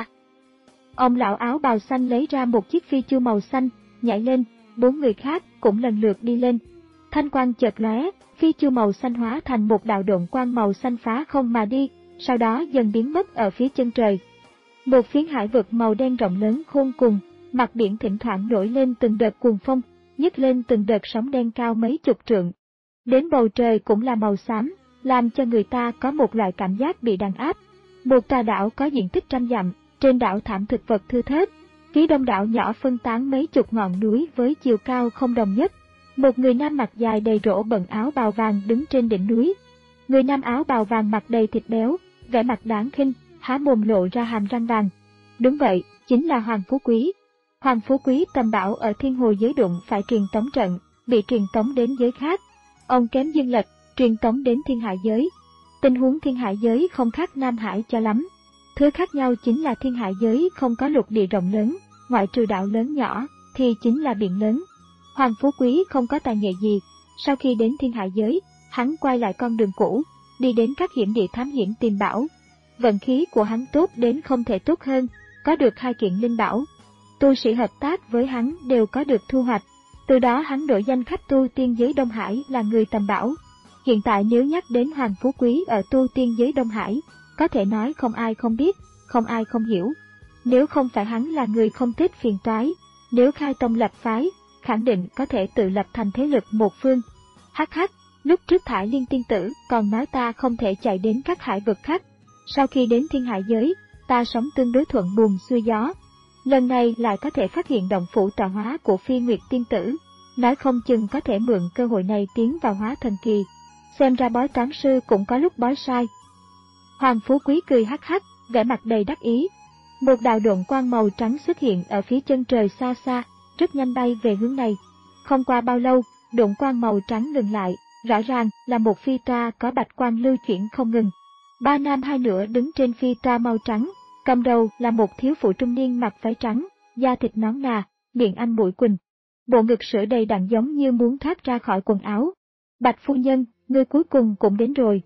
Ông lão áo bào xanh lấy ra một chiếc phi chu màu xanh, nhảy lên, bốn người khác cũng lần lượt đi lên. Thanh quang chợt lóe, phi chu màu xanh hóa thành một đạo độn quang màu xanh phá không mà đi, sau đó dần biến mất ở phía chân trời. Một phiến hải vực màu đen rộng lớn khôn cùng, mặt biển thỉnh thoảng nổi lên từng đợt cuồng phong, nhấc lên từng đợt sóng đen cao mấy chục trượng. Đến bầu trời cũng là màu xám, làm cho người ta có một loại cảm giác bị đàn áp. Một tòa đảo có diện tích trăm dặm, trên đảo thảm thực vật thưa thớt, phía đông đảo nhỏ phân tán mấy chục ngọn núi với chiều cao không đồng nhất. Một người nam mặc dài đầy rỗ bận áo bào vàng đứng trên đỉnh núi. Người nam áo bào vàng mặt đầy thịt béo, vẻ mặt đáng khinh, há mồm lộ ra hàm răng vàng. Đúng vậy, chính là Hoàng Phú Quý. Hoàng Phú Quý tầm bảo ở Thiên Hồ giới đụng phải truyền tống trận, bị truyền tống đến giới khác. Ông kém Dương Lệch, truyền tống đến Thiên Hải giới. Tình huống Thiên Hải giới không khác Nam Hải cho lắm. Thứ khác nhau chính là Thiên Hải giới không có lục địa rộng lớn, ngoại trừ đảo lớn nhỏ, thì chính là biển lớn. Hoàng Phú Quý không có tài nghệ gì, sau khi đến Thiên Hải giới, hắn quay lại con đường cũ, đi đến các hiểm địa thám hiểm tìm bảo. Vận khí của hắn tốt đến không thể tốt hơn, có được hai kiện linh bảo. Tu sĩ hợp tác với hắn đều có được thu hoạch, từ đó hắn đổi danh khắp tu tiên giới Đông Hải là người tầm bảo. Hiện tại nếu nhắc đến Hoàng Phú Quý ở tu tiên giới Đông Hải, có thể nói không ai không biết, không ai không hiểu. Nếu không phải hắn là người không thích phiền toái, nếu khai tông lập phái, khẳng định có thể tự lập thành thế lực một phương. Hắc hắc, lúc trước Thải Liên tiên tử còn nói ta không thể chạy đến các hải vực khác. Sau khi đến Thiên Hải giới, ta sống tương đối thuận buồm xuôi gió. Lần này lại có thể phát hiện động phủ tọa hóa của Phi Nguyệt tiên tử, nói không chừng có thể mượn cơ hội này tiến vào hóa thần kỳ. Xem ra bói toán sư cũng có lúc bói sai. Hoàng Phú Quý cười hắc hắc, vẻ mặt đầy đắc ý. Một đạo độn quang màu trắng xuất hiện ở phía chân trời xa xa, rất nhanh bay về hướng này. Không qua bao lâu, độn quang màu trắng ngừng lại, rõ ràng là một phi toa có bạch quang lưu chuyển không ngừng. Ba nam hai nữ đứng trên phi toa màu trắng, cầm đầu là một thiếu phụ trung niên mặc váy trắng, da thịt nón nà, miệng anh mũi quỳnh. Bộ ngực sữa đầy đặn giống như muốn thoát ra khỏi quần áo. Bạch phu nhân, ngươi cuối cùng cũng đến rồi.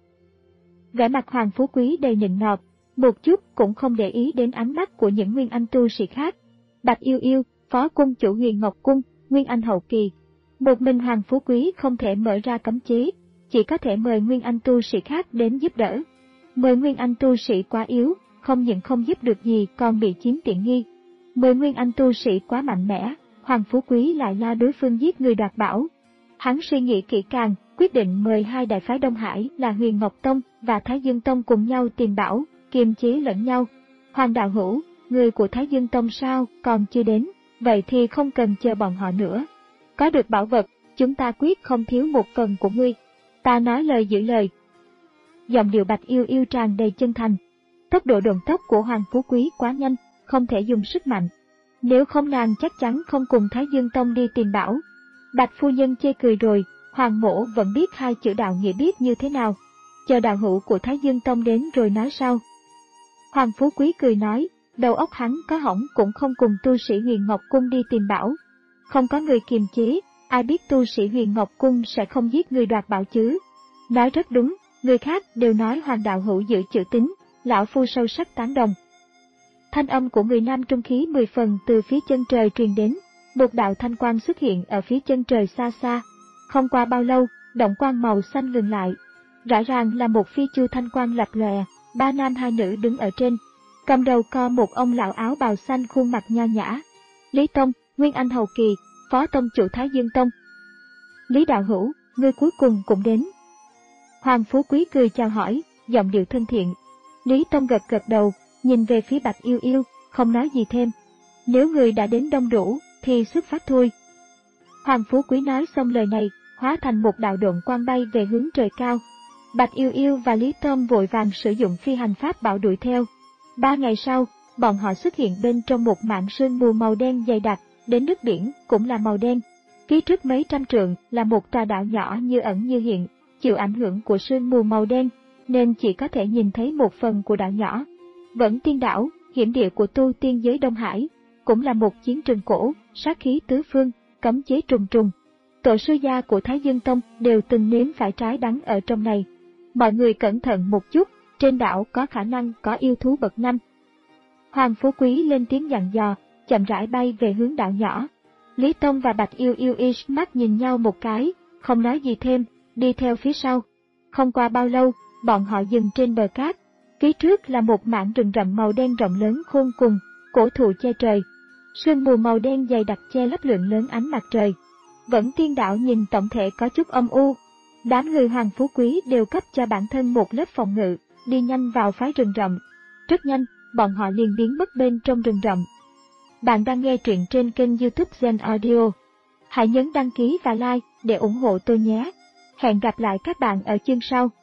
Vẻ mặt Hoàng Phú Quý đầy nịnh nọt, một chút cũng không để ý đến ánh mắt của những nguyên anh tu sĩ khác. Bạch Yêu Yêu, phó cung chủ Huyền Ngọc Cung, nguyên anh hậu kỳ. Một mình Hoàng Phú Quý không thể mở ra cấm chế, chỉ có thể mời nguyên anh tu sĩ khác đến giúp đỡ. Mời nguyên anh tu sĩ quá yếu, không những không giúp được gì còn bị chiếm tiện nghi. Mời nguyên anh tu sĩ quá mạnh mẽ, Hoàng Phú Quý lại lo đối phương giết người đoạt bảo. Hắn suy nghĩ kỹ càng, quyết định mời hai đại phái Đông Hải là Huyền Ngọc Tông và Thái Dương Tông cùng nhau tìm bảo, kiềm chế lẫn nhau. Hoàng đạo hữu, người của Thái Dương Tông sao còn chưa đến, vậy thì không cần chờ bọn họ nữa. Có được bảo vật, chúng ta quyết không thiếu một phần của ngươi. Ta nói lời giữ lời. Giọng điệu Bạch Yêu Yêu tràn đầy chân thành. Tốc độ độn tốc của Hoàng Phú Quý quá nhanh, không thể dùng sức mạnh. Nếu không nàng chắc chắn không cùng Thái Dương Tông đi tìm bảo. Bạch phu nhân chê cười rồi, Hoàng mỗ vẫn biết hai chữ đạo nghĩa biết như thế nào. Chờ đạo hữu của Thái Dương Tông đến rồi nói sau. Hoàng Phú Quý cười nói, đầu óc hắn có hỏng cũng không cùng tu sĩ Huyền Ngọc Cung đi tìm bảo. Không có người kiềm chế, ai biết tu sĩ Huyền Ngọc Cung sẽ không giết người đoạt bảo chứ. Nói rất đúng, người khác đều nói Hoàng đạo hữu giữ chữ tín, lão phu sâu sắc tán đồng. Thanh âm của người nam trung khí mười phần từ phía chân trời truyền đến, một đạo thanh quang xuất hiện ở phía chân trời xa xa. Không qua bao lâu, động quang màu xanh ngừng lại. Rõ ràng là một phi chu thanh quang lập lòe, ba nam hai nữ đứng ở trên. Cầm đầu co một ông lão áo bào xanh khuôn mặt nho nhã. Lý Tông, Nguyên Anh hậu kỳ, phó tông chủ Thái Dương Tông. Lý đạo hữu, ngươi cuối cùng cũng đến. Hoàng Phú Quý cười chào hỏi, giọng điệu thân thiện. Lý Tông gật gật đầu, nhìn về phía Bạch Yêu Yêu, không nói gì thêm. Nếu người đã đến đông đủ, thì xuất phát thôi. Hoàng Phú Quý nói xong lời này, hóa thành một đạo độn quang bay về hướng trời cao. Bạch Yêu Yêu và Lý Tông vội vàng sử dụng phi hành pháp bảo đuổi theo. Ba ngày sau, bọn họ xuất hiện bên trong một mảng sương mù màu đen dày đặc, đến nước biển cũng là màu đen. Phía trước mấy trăm trượng là một tòa đảo nhỏ như ẩn như hiện, chịu ảnh hưởng của sương mù màu đen, nên chỉ có thể nhìn thấy một phần của đảo nhỏ. Vẫn Tiên đảo, hiểm địa của tu tiên giới Đông Hải, cũng là một chiến trường cổ, sát khí tứ phương, cấm chế trùng trùng. Tổ sư gia của Thái Dương Tông đều từng nếm phải trái đắng ở trong này. Mọi người cẩn thận một chút, trên đảo có khả năng có yêu thú bậc năm. Hoàng Phú Quý lên tiếng dặn dò, chậm rãi bay về hướng đảo nhỏ. Lý Tông và Bạch Yêu Yêu ish mắt nhìn nhau một cái, không nói gì thêm, đi theo phía sau. Không qua bao lâu, bọn họ dừng trên bờ cát. Phía trước là một mảng rừng rậm màu đen rộng lớn khôn cùng, cổ thụ che trời. Sương mù màu đen dày đặc che lấp lượng lớn ánh mặt trời. Vẫn Tiên đảo nhìn tổng thể có chút âm u. Đám người Hoàng Phú Quý đều cấp cho bản thân một lớp phòng ngự, đi nhanh vào phái rừng rậm. Rất nhanh, bọn họ liền biến mất bên trong rừng rậm. Bạn đang nghe truyện trên kênh YouTube Zen Audio. Hãy nhấn đăng ký và like để ủng hộ tôi nhé. Hẹn gặp lại các bạn ở chương sau.